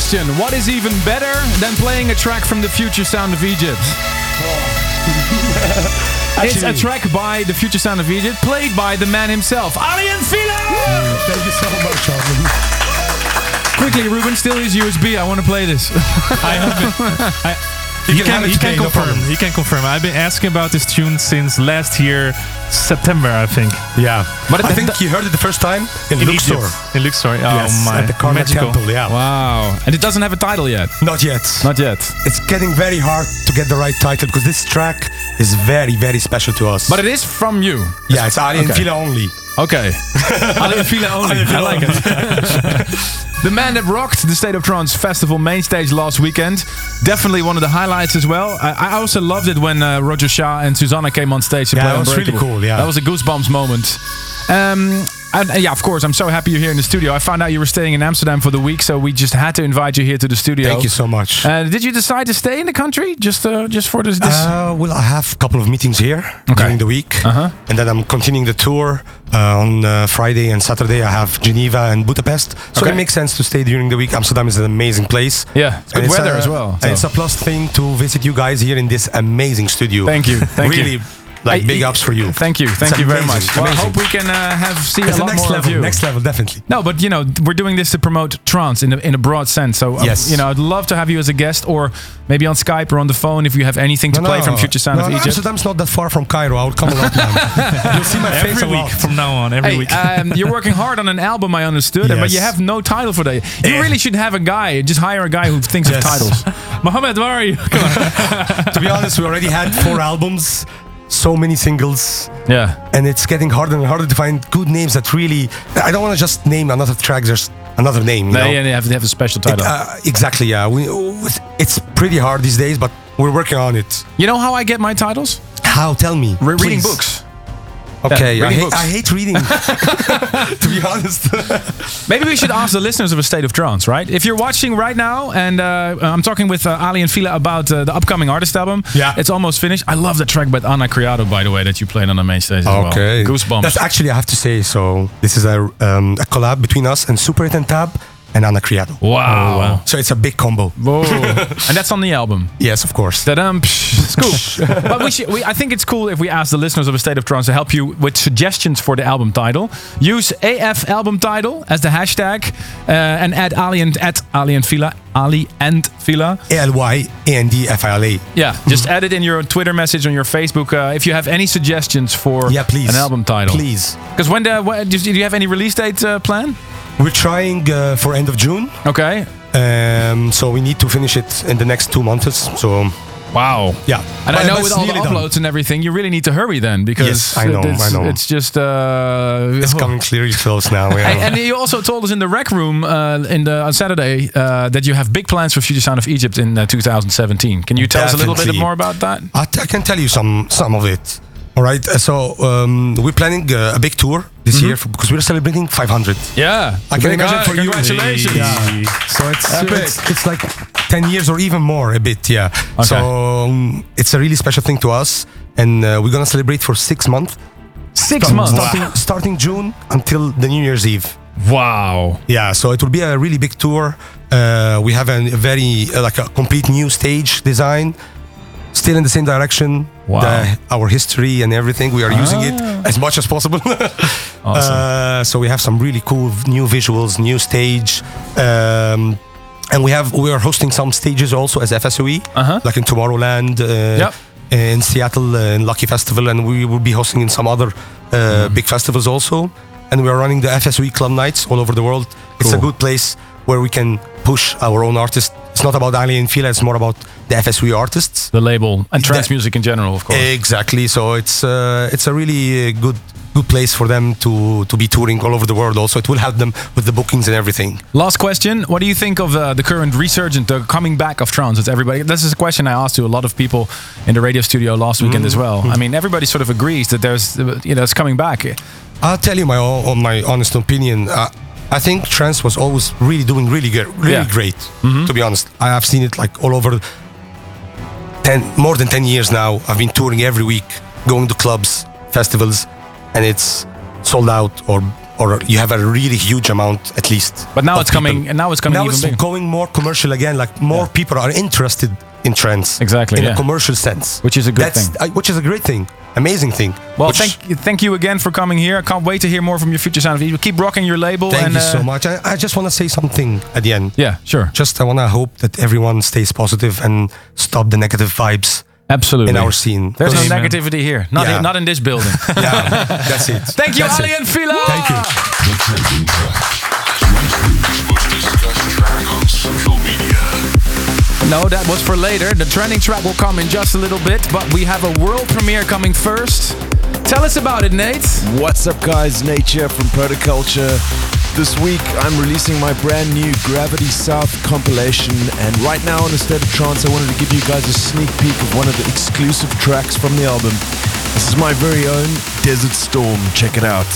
question. What is even better than playing a track from the Future Sound of Egypt? It's a track by the Future Sound of Egypt, played by the man himself, Aly & Fila! Thank you so much, Armin. Quickly, Ruben, still use USB. I want to play this. I have been. He can confirm. I've been asking about this tune since last year, September, I think. Yeah, but I think you heard it the first time in Luxor. In Luxor, yes, at the Karnak Temple. Yeah. Wow. And it doesn't have a title yet. Not yet. Not yet. It's getting very hard to get the right title because this track is very, very special to us. But it is from you. Yeah, it's Aly & Fila only. Okay. Aly & Fila only. I like it. The man that rocked the State of Trance Festival main stage last weekend. Definitely one of the highlights as well. I also loved it when Roger Shah and Susanna came on stage to play Unbreakable. That was really cool, yeah. That was a goosebumps moment. And yeah, of course, I'm so happy you're here in the studio. I found out you were staying in Amsterdam for the week, so we just had to invite you here to the studio. Thank you so much. Did you decide to stay in the country just for this? Well, I have a couple of meetings here during the week, and then I'm continuing the tour on Friday and Saturday. I have Geneva and Budapest, so it makes sense to stay during the week. Amsterdam is an amazing place. Yeah, it's good weather as well. So. It's a plus thing to visit you guys here in this amazing studio. Thank you. Thank you. Really. Like big ups for you. Thank you very much. Well, I hope we can see a lot more of you. Next level, definitely. No, but you know, we're doing this to promote trance in a broad sense. So yes. You know, I'd love to have you as a guest, or maybe on Skype or on the phone if you have anything to play from Future Sound of Egypt. Amsterdam's not that far from Cairo. I would come a lot, man. You'll see my face every week from now on. Every week. You're working hard on an album, I understood, but you have no title for that. You really should have a guy. Just hire a guy who thinks of titles. Mohammed, where are you? Come on. To be honest, we already had 4 albums. So many singles, and it's getting harder and harder to find good names that really. I don't want to just name another track. There's another name. You know? Yeah, they have a special title. Exactly. Yeah, it's pretty hard these days, but we're working on it. You know how I get my titles? How? Tell me. Reading books. Okay, I hate reading. To be honest. Maybe we should ask the listeners of A State of Trance, right? If you're watching right now, and I'm talking with Aly & Fila about the upcoming artist album. Yeah. It's almost finished. I love the track by Ana Criado, by the way, that you played on the main stage as well. Okay. Goosebumps. That's actually, I have to say, so this is a collab between us and Super 8 and Tab and Ana Criado. Wow. So it's a big combo. Whoa. And that's on the album? Yes, of course. Scoop. But I think it's cool if we ask the listeners of A State of Trance to help you with suggestions for the album title. Use AF album title as the hashtag and add Aly & Fila. Aly & Fila. ALYANDFILA. Yeah, just add it in your Twitter message on your Facebook if you have any suggestions for an album title. Please. Because do you have any release date planned? We're trying for end of June. Okay. So we need to finish it in the next 2 months. So. Wow. Yeah. And I know with all the uploads and everything, you really need to hurry then because yes, I know. It's just it's coming clearly close now. Yeah. And you also told us in the Rec Room on Saturday that you have big plans for Future Sound of Egypt in 2017. Can you tell us a little bit more about that? I can tell you some of it. All right. So we're planning a big tour this year because we're celebrating 500. Yeah. I can imagine for you. Congratulations. Yeah. So it's like 10 years or even more a bit. Yeah. Okay. So it's a really special thing to us, and we're gonna celebrate for 6 months. 6 months. Starting June until the New Year's Eve. Wow. Yeah. So it will be a really big tour. We have a very like a complete new stage design. Still in the same direction. Wow. Our history and everything, we are using it as much as possible. Awesome. So we have some really cool new visuals, new stage, and we are hosting some stages also as FSOE, like in Tomorrowland, in Seattle, in Lucky Festival, and we will be hosting in some other big festivals also. And we are running the FSOE Club Nights all over the world. It's a good place where we can push our own artists. It's not about Aly & Fila, it's more about the FSOE artists. The label and trance music in general, of course. Exactly. So it's a really good place for them to be touring all over the world. Also, it will help them with the bookings and everything. Last question: what do you think of the current resurgence, the coming back of trance? It's everybody. This is a question I asked to a lot of people in the radio studio last weekend as well. I mean, everybody sort of agrees that it's coming back. I'll tell you my honest opinion. I think trance was always really doing really great. To be honest, I have seen it like all over. More than 10 years now. I've been touring every week, going to clubs, festivals, and it's sold out or or you have a really huge amount at least. But now it's coming. And now it's coming. Now even it's bigger. going more commercial again. Like more people are interested in trance. Exactly. In a commercial sense, which is a good thing. Which is a great thing. Amazing thing. Well, thank you again for coming here. I can't wait to hear more from your future sound of Evil. Keep rocking your label. Thank you so much. I just want to say something at the end. Yeah, sure. I want to hope that everyone stays positive and stop the negative vibes. Absolutely. In our scene. There's no negativity here. Not in this building. Yeah, that's it. Thank you, Ali and Fila. Thank you. No, that was for later. The trending track will come in just a little bit, but we have a world premiere coming first. Tell us about it, Nate. What's up, guys? Nate here from Protoculture. This week, I'm releasing my brand new Gravity South compilation, and right now on the State of Trance, I wanted to give you guys a sneak peek of one of the exclusive tracks from the album. This is my very own Desert Storm. Check it out.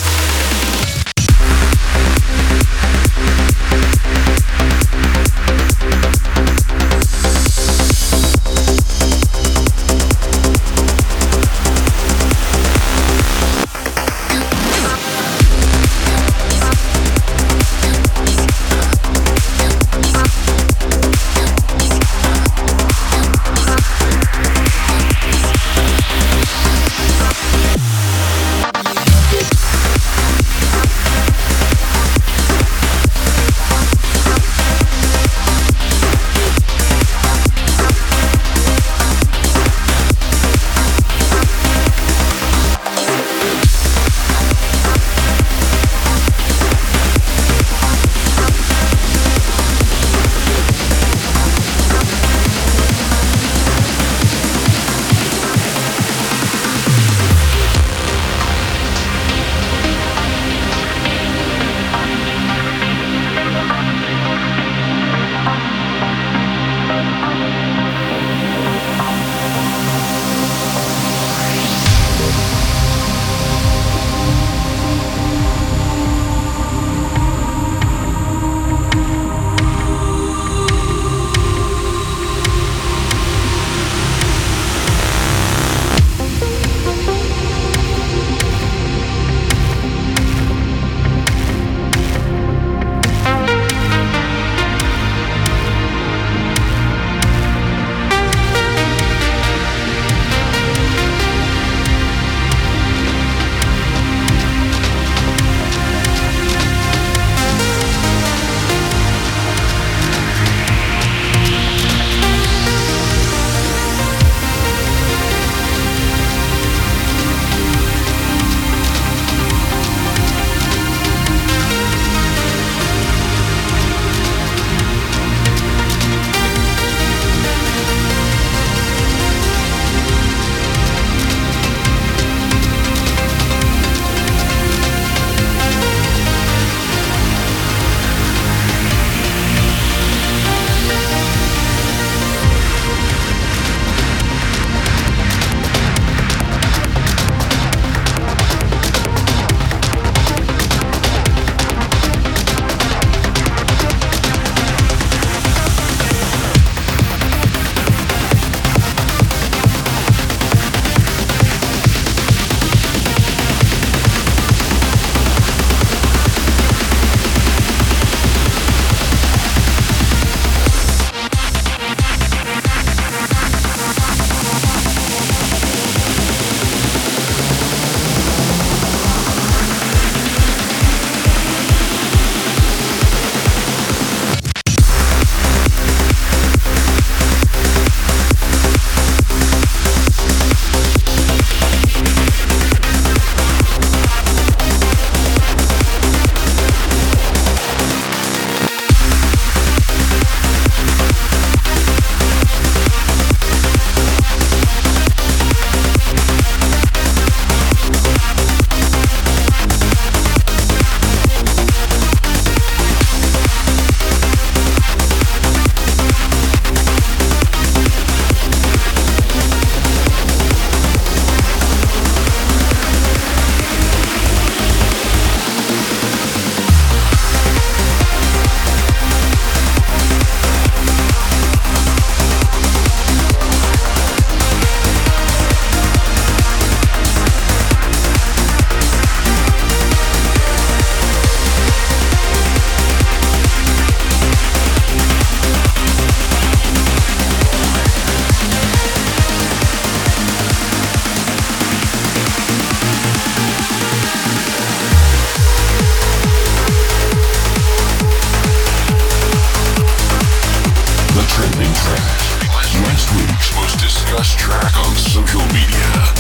Last week's most discussed track on social media.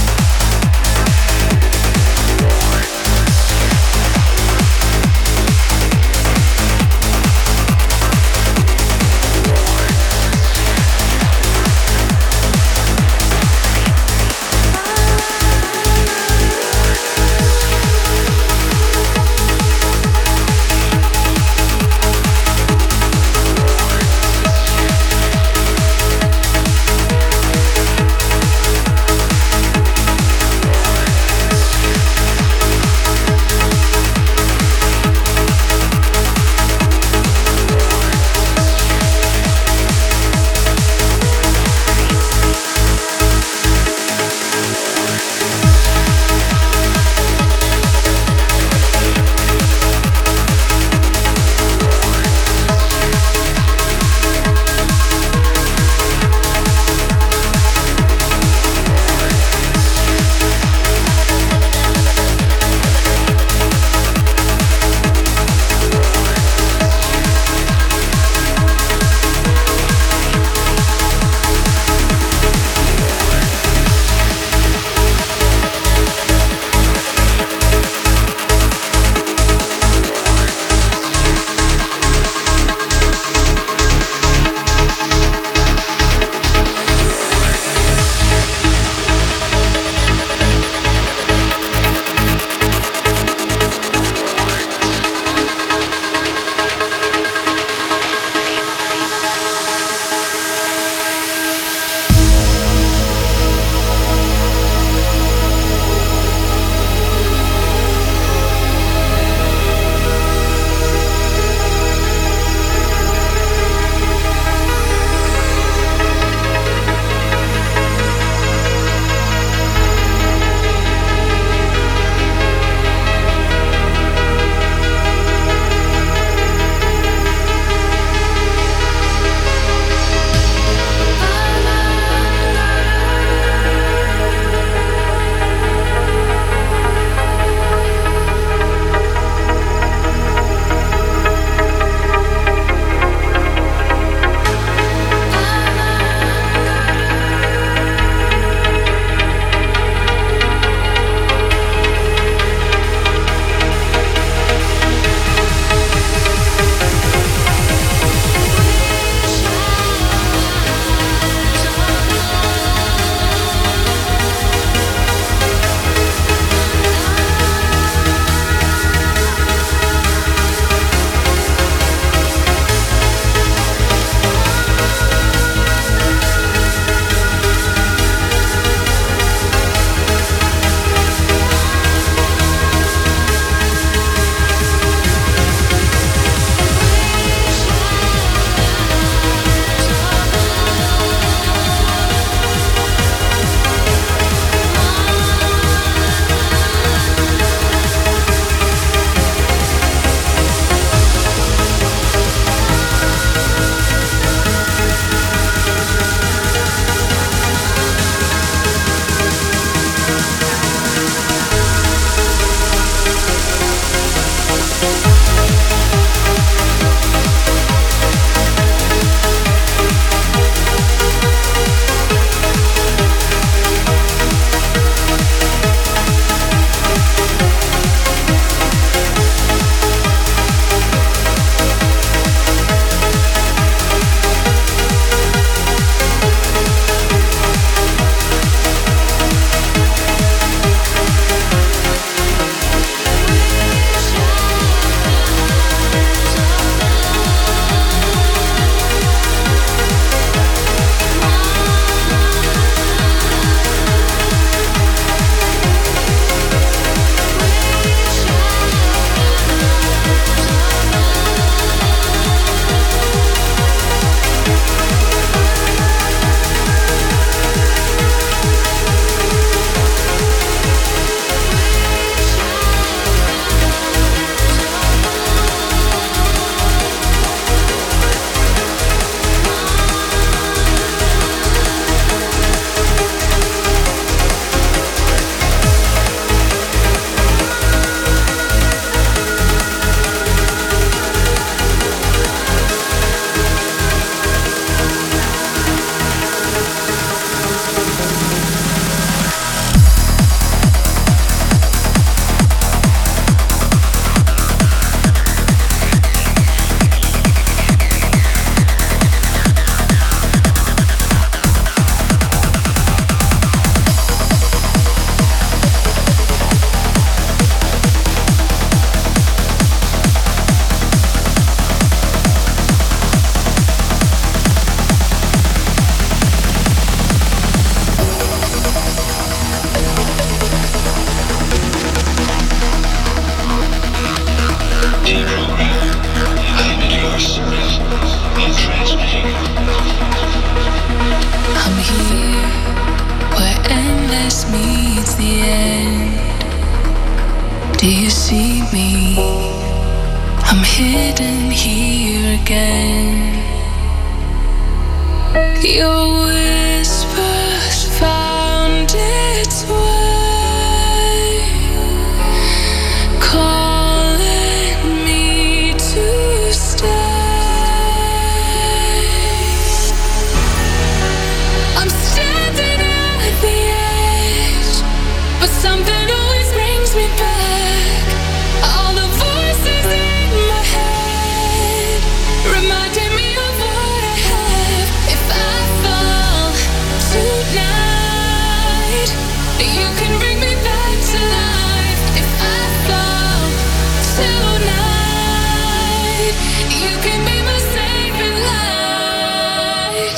again. Your whispers found its way, calling me to stay. I'm standing at the edge, but something always brings me back. All the voices in my head reminding me of what I have. If I fall tonight, you can bring me back to life. If I fall tonight, you can be my saving light.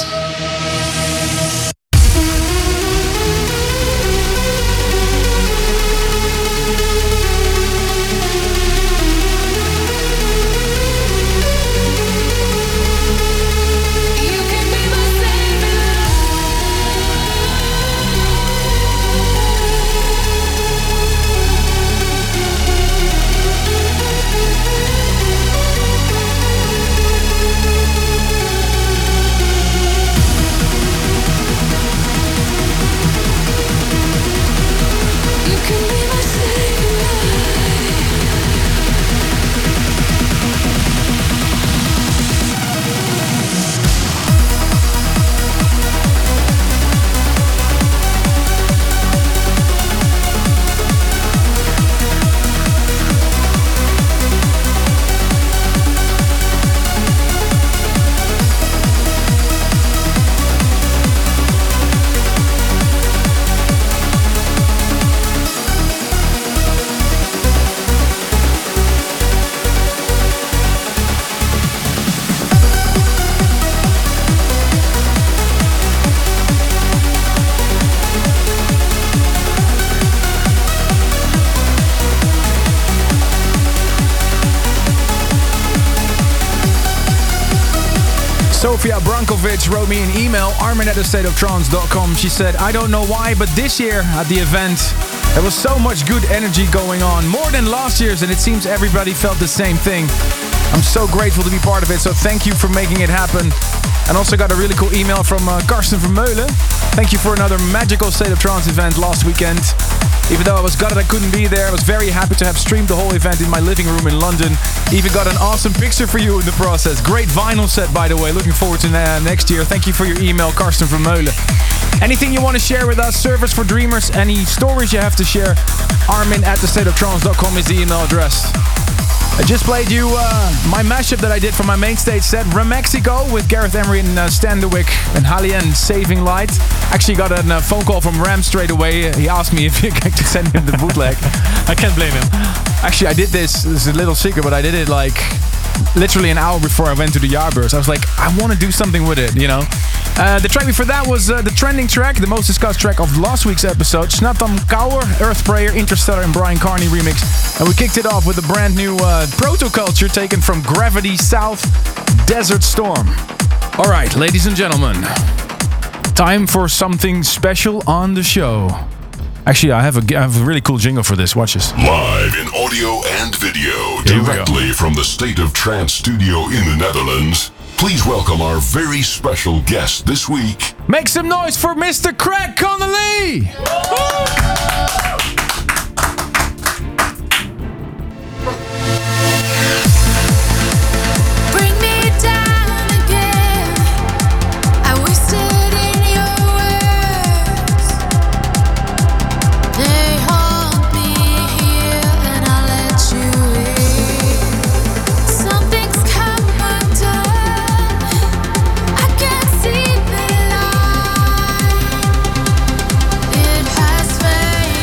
Sofia Brankovic wrote me an email, armin@astateoftrance.com. She said, I don't know why, but this year at the event, there was so much good energy going on, more than last year's, and it seems everybody felt the same thing. I'm so grateful to be part of it, so thank you for making it happen. And also got a really cool email from Karsten Vermeulen. Thank you for another magical State of Trance event last weekend. Even though I was gutted I couldn't be there, I was very happy to have streamed the whole event in my living room in London. Even got an awesome picture for you in the process. Great vinyl set, by the way. Looking forward to next year. Thank you for your email, Karsten Vermeulen. Anything you want to share with us, Service for Dreamers, any stories you have to share, armin@thestateoftrance.com is the email address. I just played you my mashup that I did for my main stage set, Remexico, with Gareth Emery and Standerwick and Halien, Saving Light. Actually got a phone call from Ram straight away. He asked me if I could send him the bootleg. I can't blame him. Actually, I did this is a little secret, but I did it like literally an hour before I went to the Jaarbeurs. I was like, I want to do something with it, you know. The track before that was the trending track, the most discussed track of last week's episode, Snatam Kaur, Earth Prayer, Interstellar and Brian Carney remix. And we kicked it off with a brand new Protoculture taken from Gravity South, Desert Storm. Alright, ladies and gentlemen, time for something special on the show. Actually, I have a really cool jingle for this. Watch this. Live in audio and video, directly from the State of Trance studio in the Netherlands. Please welcome our very special guest this week. Make some noise for Mr. Craig Connelly! Bring me down again. I wasted in your words. They hold me here and I'll let you in. Something's come undone. I can't see the light. It has faded.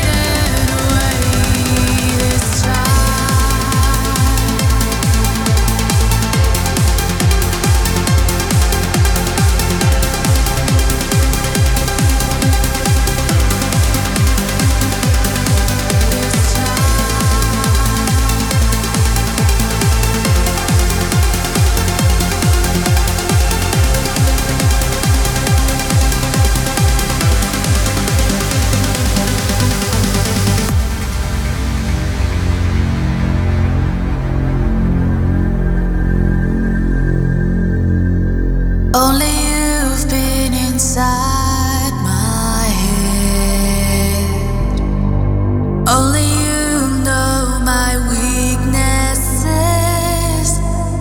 Only you've been inside my head. Only you know my weaknesses.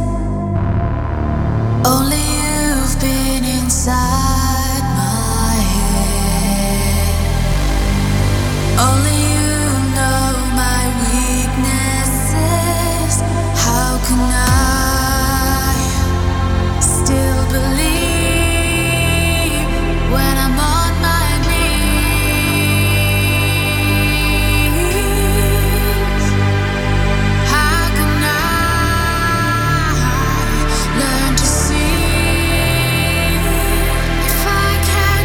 Only you've been inside my head. Only you know my weaknesses. How can I still believe when I'm on my knees? How can I learn to see if I can't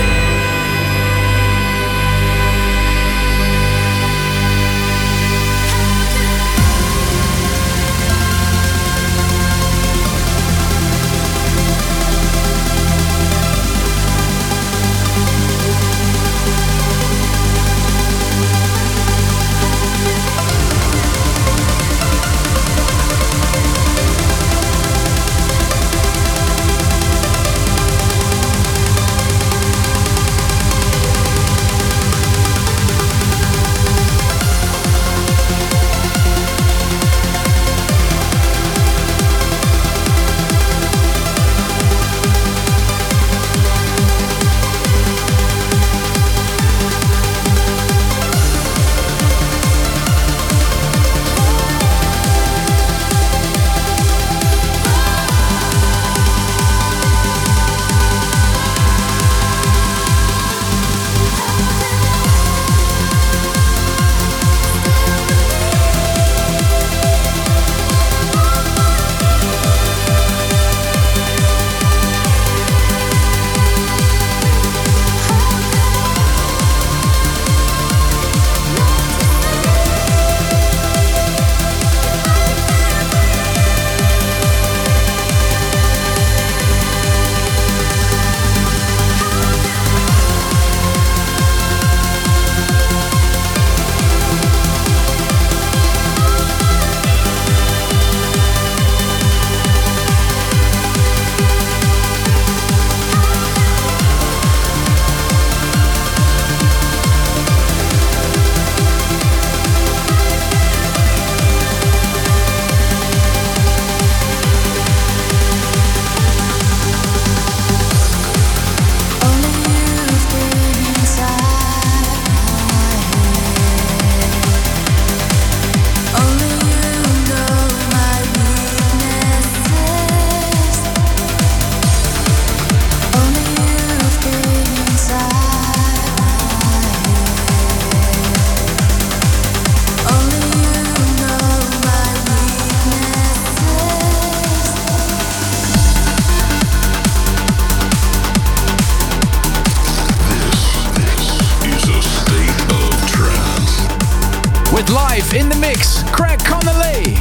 Live in the mix, Craig Connelly.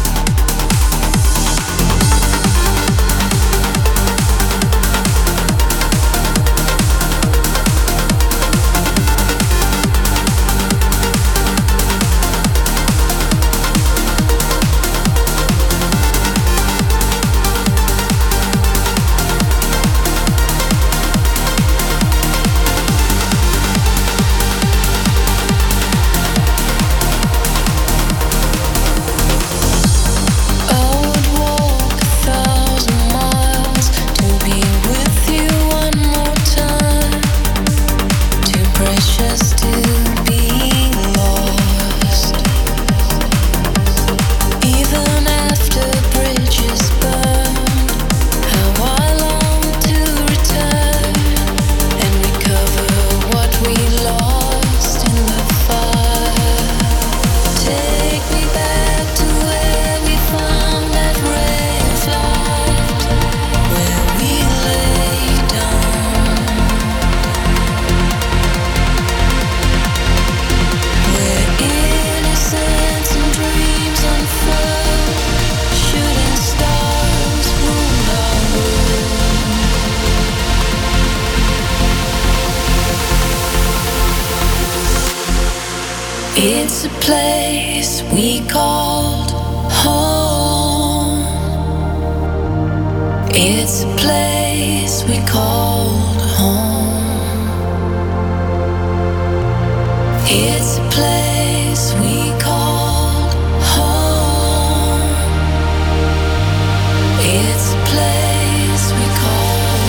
It's a place we called home. It's a place place we called home. It's a place we called home. It's a place we called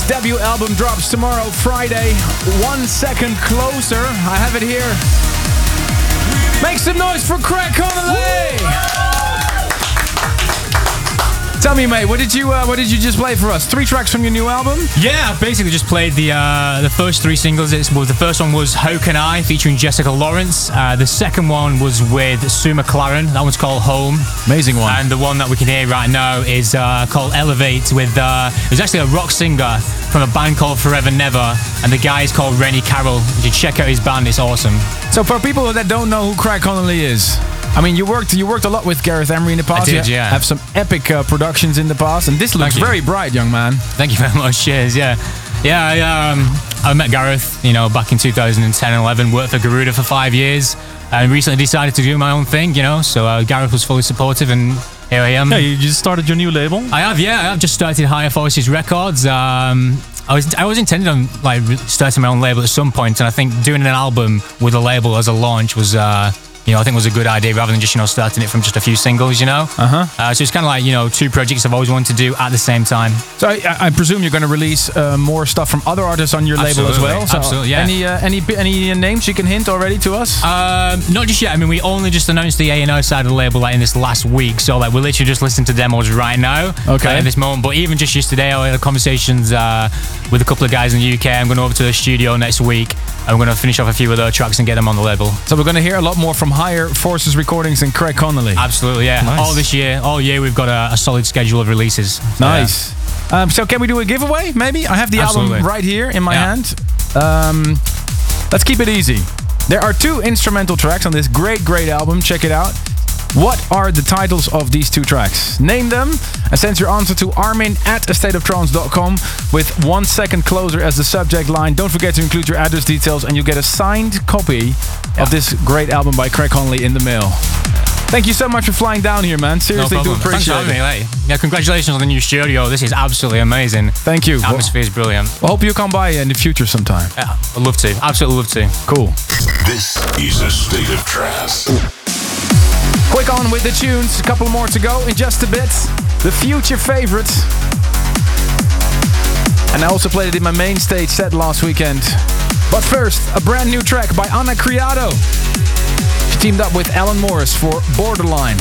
debut album drops tomorrow, Friday. 1 Second Closer. I have it here. Make some noise for Craig Connelly! Tell me, mate, what did you just play for us? 3 tracks from your new album? Yeah, I basically just played the first 3 singles. The first one was How Can I, featuring Jessica Lawrence. The second one was with Sue McLaren. That one's called Home. Amazing one. And the one that we can hear right now is called Elevate with, it was actually a rock singer from a band called Forever Never, and the guy is called Rennie Carroll. You should check out his band, it's awesome. So for people that don't know who Craig Connelly is, I mean, you worked a lot with Gareth Emery in the past. I did, yeah. Have some epic productions in the past, and this looks very bright, young man. Thank you very much. Cheers. Yeah, I met Gareth, back in 2010 and 11. Worked for Garuda for 5 years, and recently decided to do my own thing. So Gareth was fully supportive, and here I am. Yeah, you just started your new label. I have. Yeah, I've just started Higher Forces Records. I was intended on starting my own label at some point, and I think doing an album with a label as a launch was. I think was a good idea rather than just, starting it from just a few singles, So it's kind of like, 2 projects I've always wanted to do at the same time. So I presume you're going to release more stuff from other artists on your label as well? So absolutely, yeah. Any names you can hint already to us? Not just yet. I mean, we only just announced the A&R side of the label in this last week. So we're literally just listening to demos right now. Okay. At this moment. But even just yesterday, I had conversations with a couple of guys in the UK. I'm going over to the studio next week. I'm going to finish off a few of their tracks and get them on the label. So we're going to hear a lot more from Higher Forces Recordings and Craig Connelly. Absolutely, yeah. Nice. All year we've got a solid schedule of releases. Nice. Yeah. So can we do a giveaway, maybe? I have the album right here in my hand. Let's keep it easy. There are 2 instrumental tracks on this great album. Check it out. What are the titles of these 2 tracks? Name them and send your answer to armin@astateoftrance.com with 1 Second Closer as the subject line. Don't forget to include your address details and you'll get a signed copy of this great album by Craig Connelly in the mail. Thank you so much for flying down here, man. Seriously, do appreciate it. Yeah, congratulations on the new studio. This is absolutely amazing. Thank you. The atmosphere is brilliant. I hope you come by in the future sometime. Yeah, I'd love to. Absolutely love to. Cool. This is A State of Trance. Quick on with the tunes. A couple more to go in just a bit. The future favorites. And I also played it in my main stage set last weekend. But first, a brand new track by Anna Criado. She teamed up with Alan Morris for Borderline.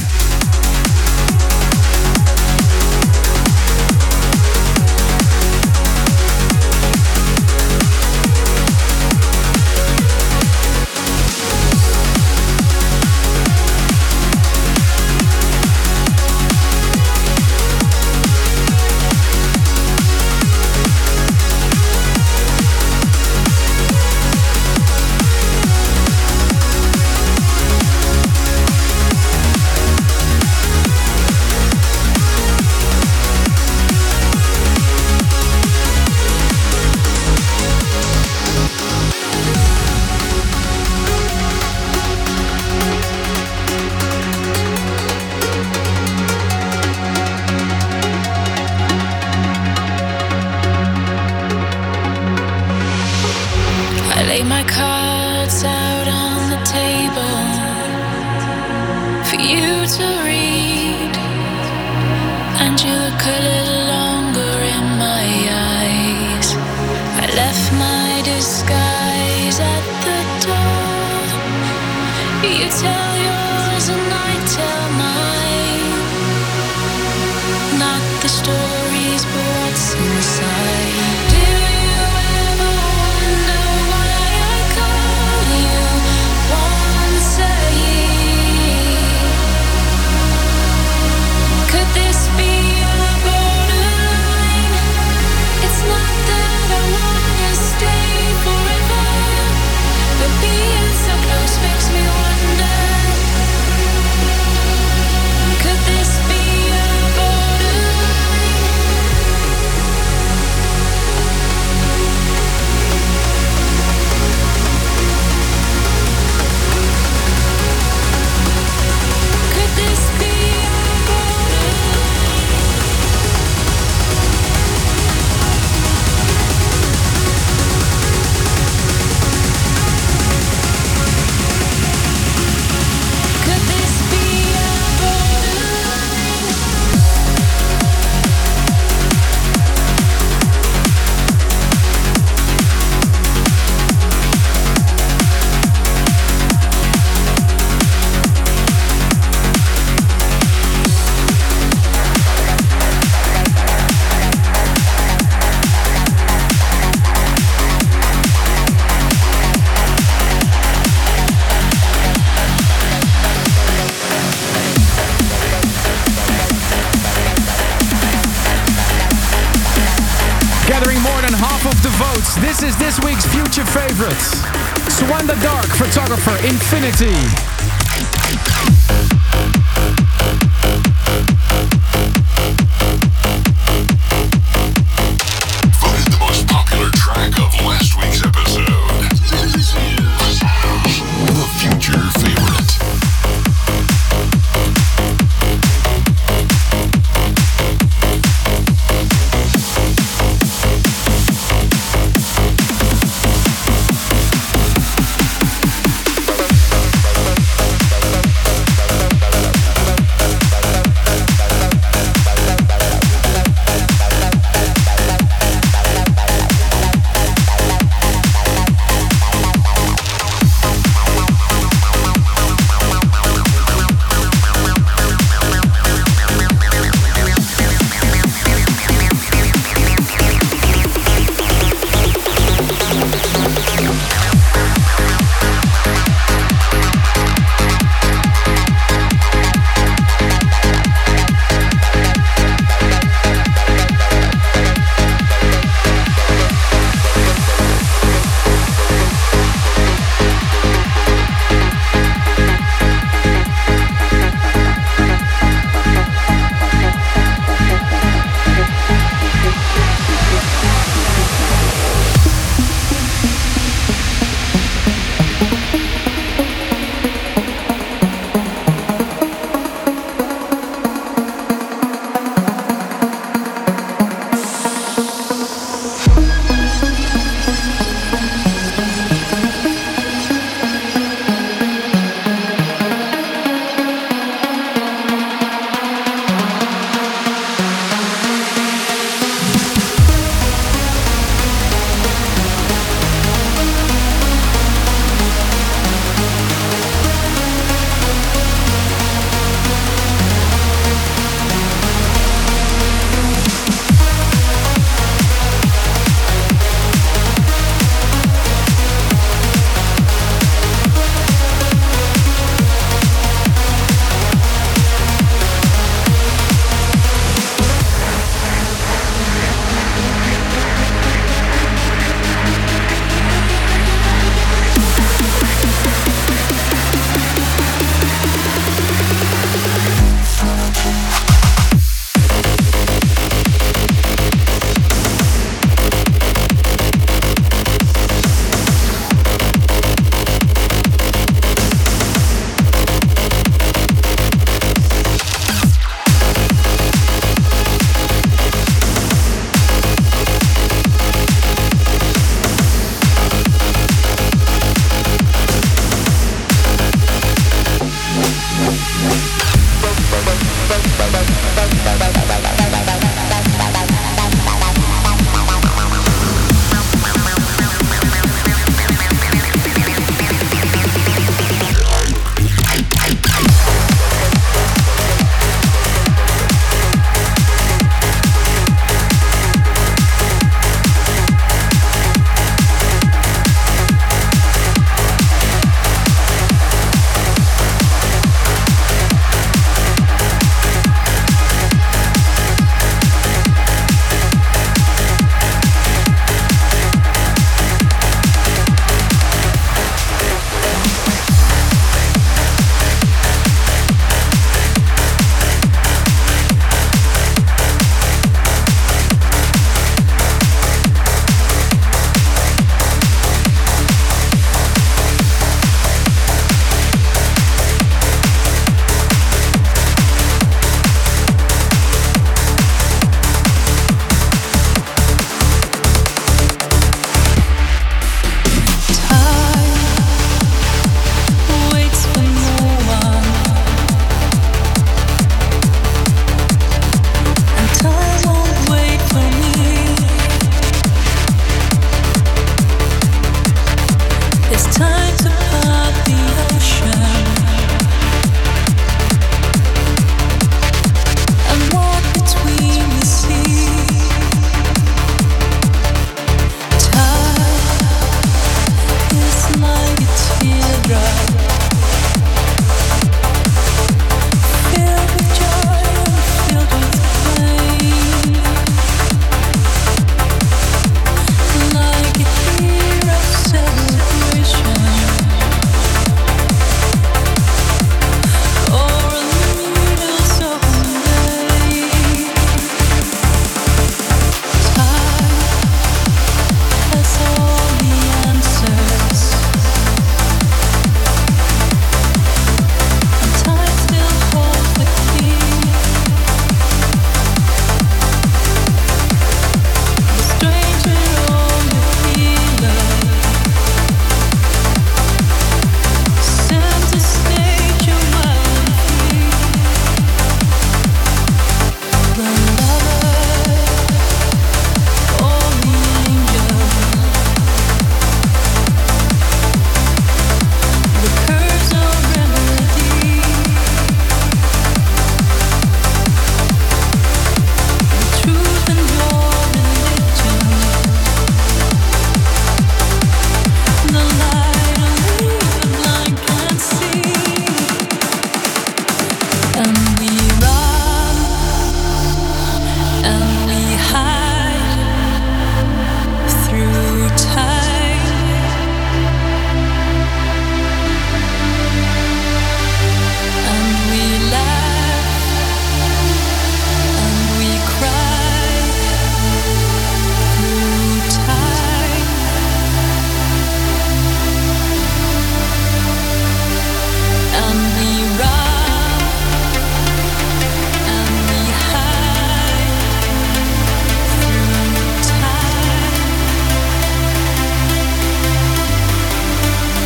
Makes me wonder. Yes, this is this week's future favorites. Swanda Dark, photographer, Infinity. Voted the most popular track of last week's episode. The future favorite.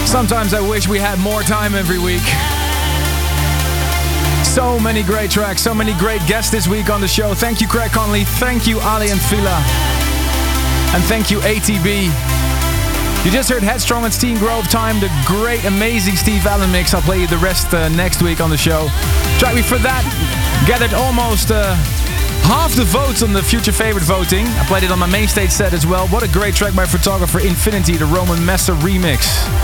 Sometimes I wish we had more time every week. So many great tracks, so many great guests this week on the show. Thank you, Craig Connolly. Thank you, Ali and Fila. And thank you, ATB. You just heard Headstrong and Steen Grove Time, the great, amazing Steve Allen mix. I'll play you the rest next week on the show. Track before that gathered almost half the votes on the Future Favorite voting. I played it on my main stage set as well. What a great track by Photographer Infinity, the Roman Messer remix.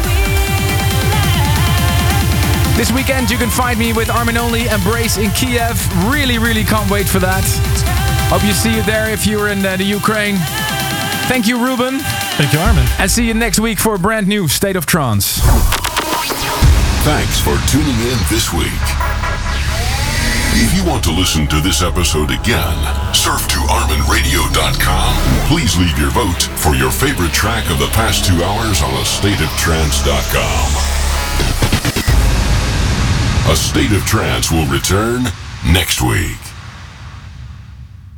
This weekend you can find me with Armin Only and Brace in Kiev. Really can't wait for that. Hope you see you there if you're in the Ukraine. Thank you, Ruben. Thank you, Armin. And see you next week for a brand new State of Trance. Thanks for tuning in this week. If you want to listen to this episode again, surf to ArminRadio.com. Please leave your vote for your favorite track of the past 2 hours on astateoftrance.com. A State of Trance will return next week.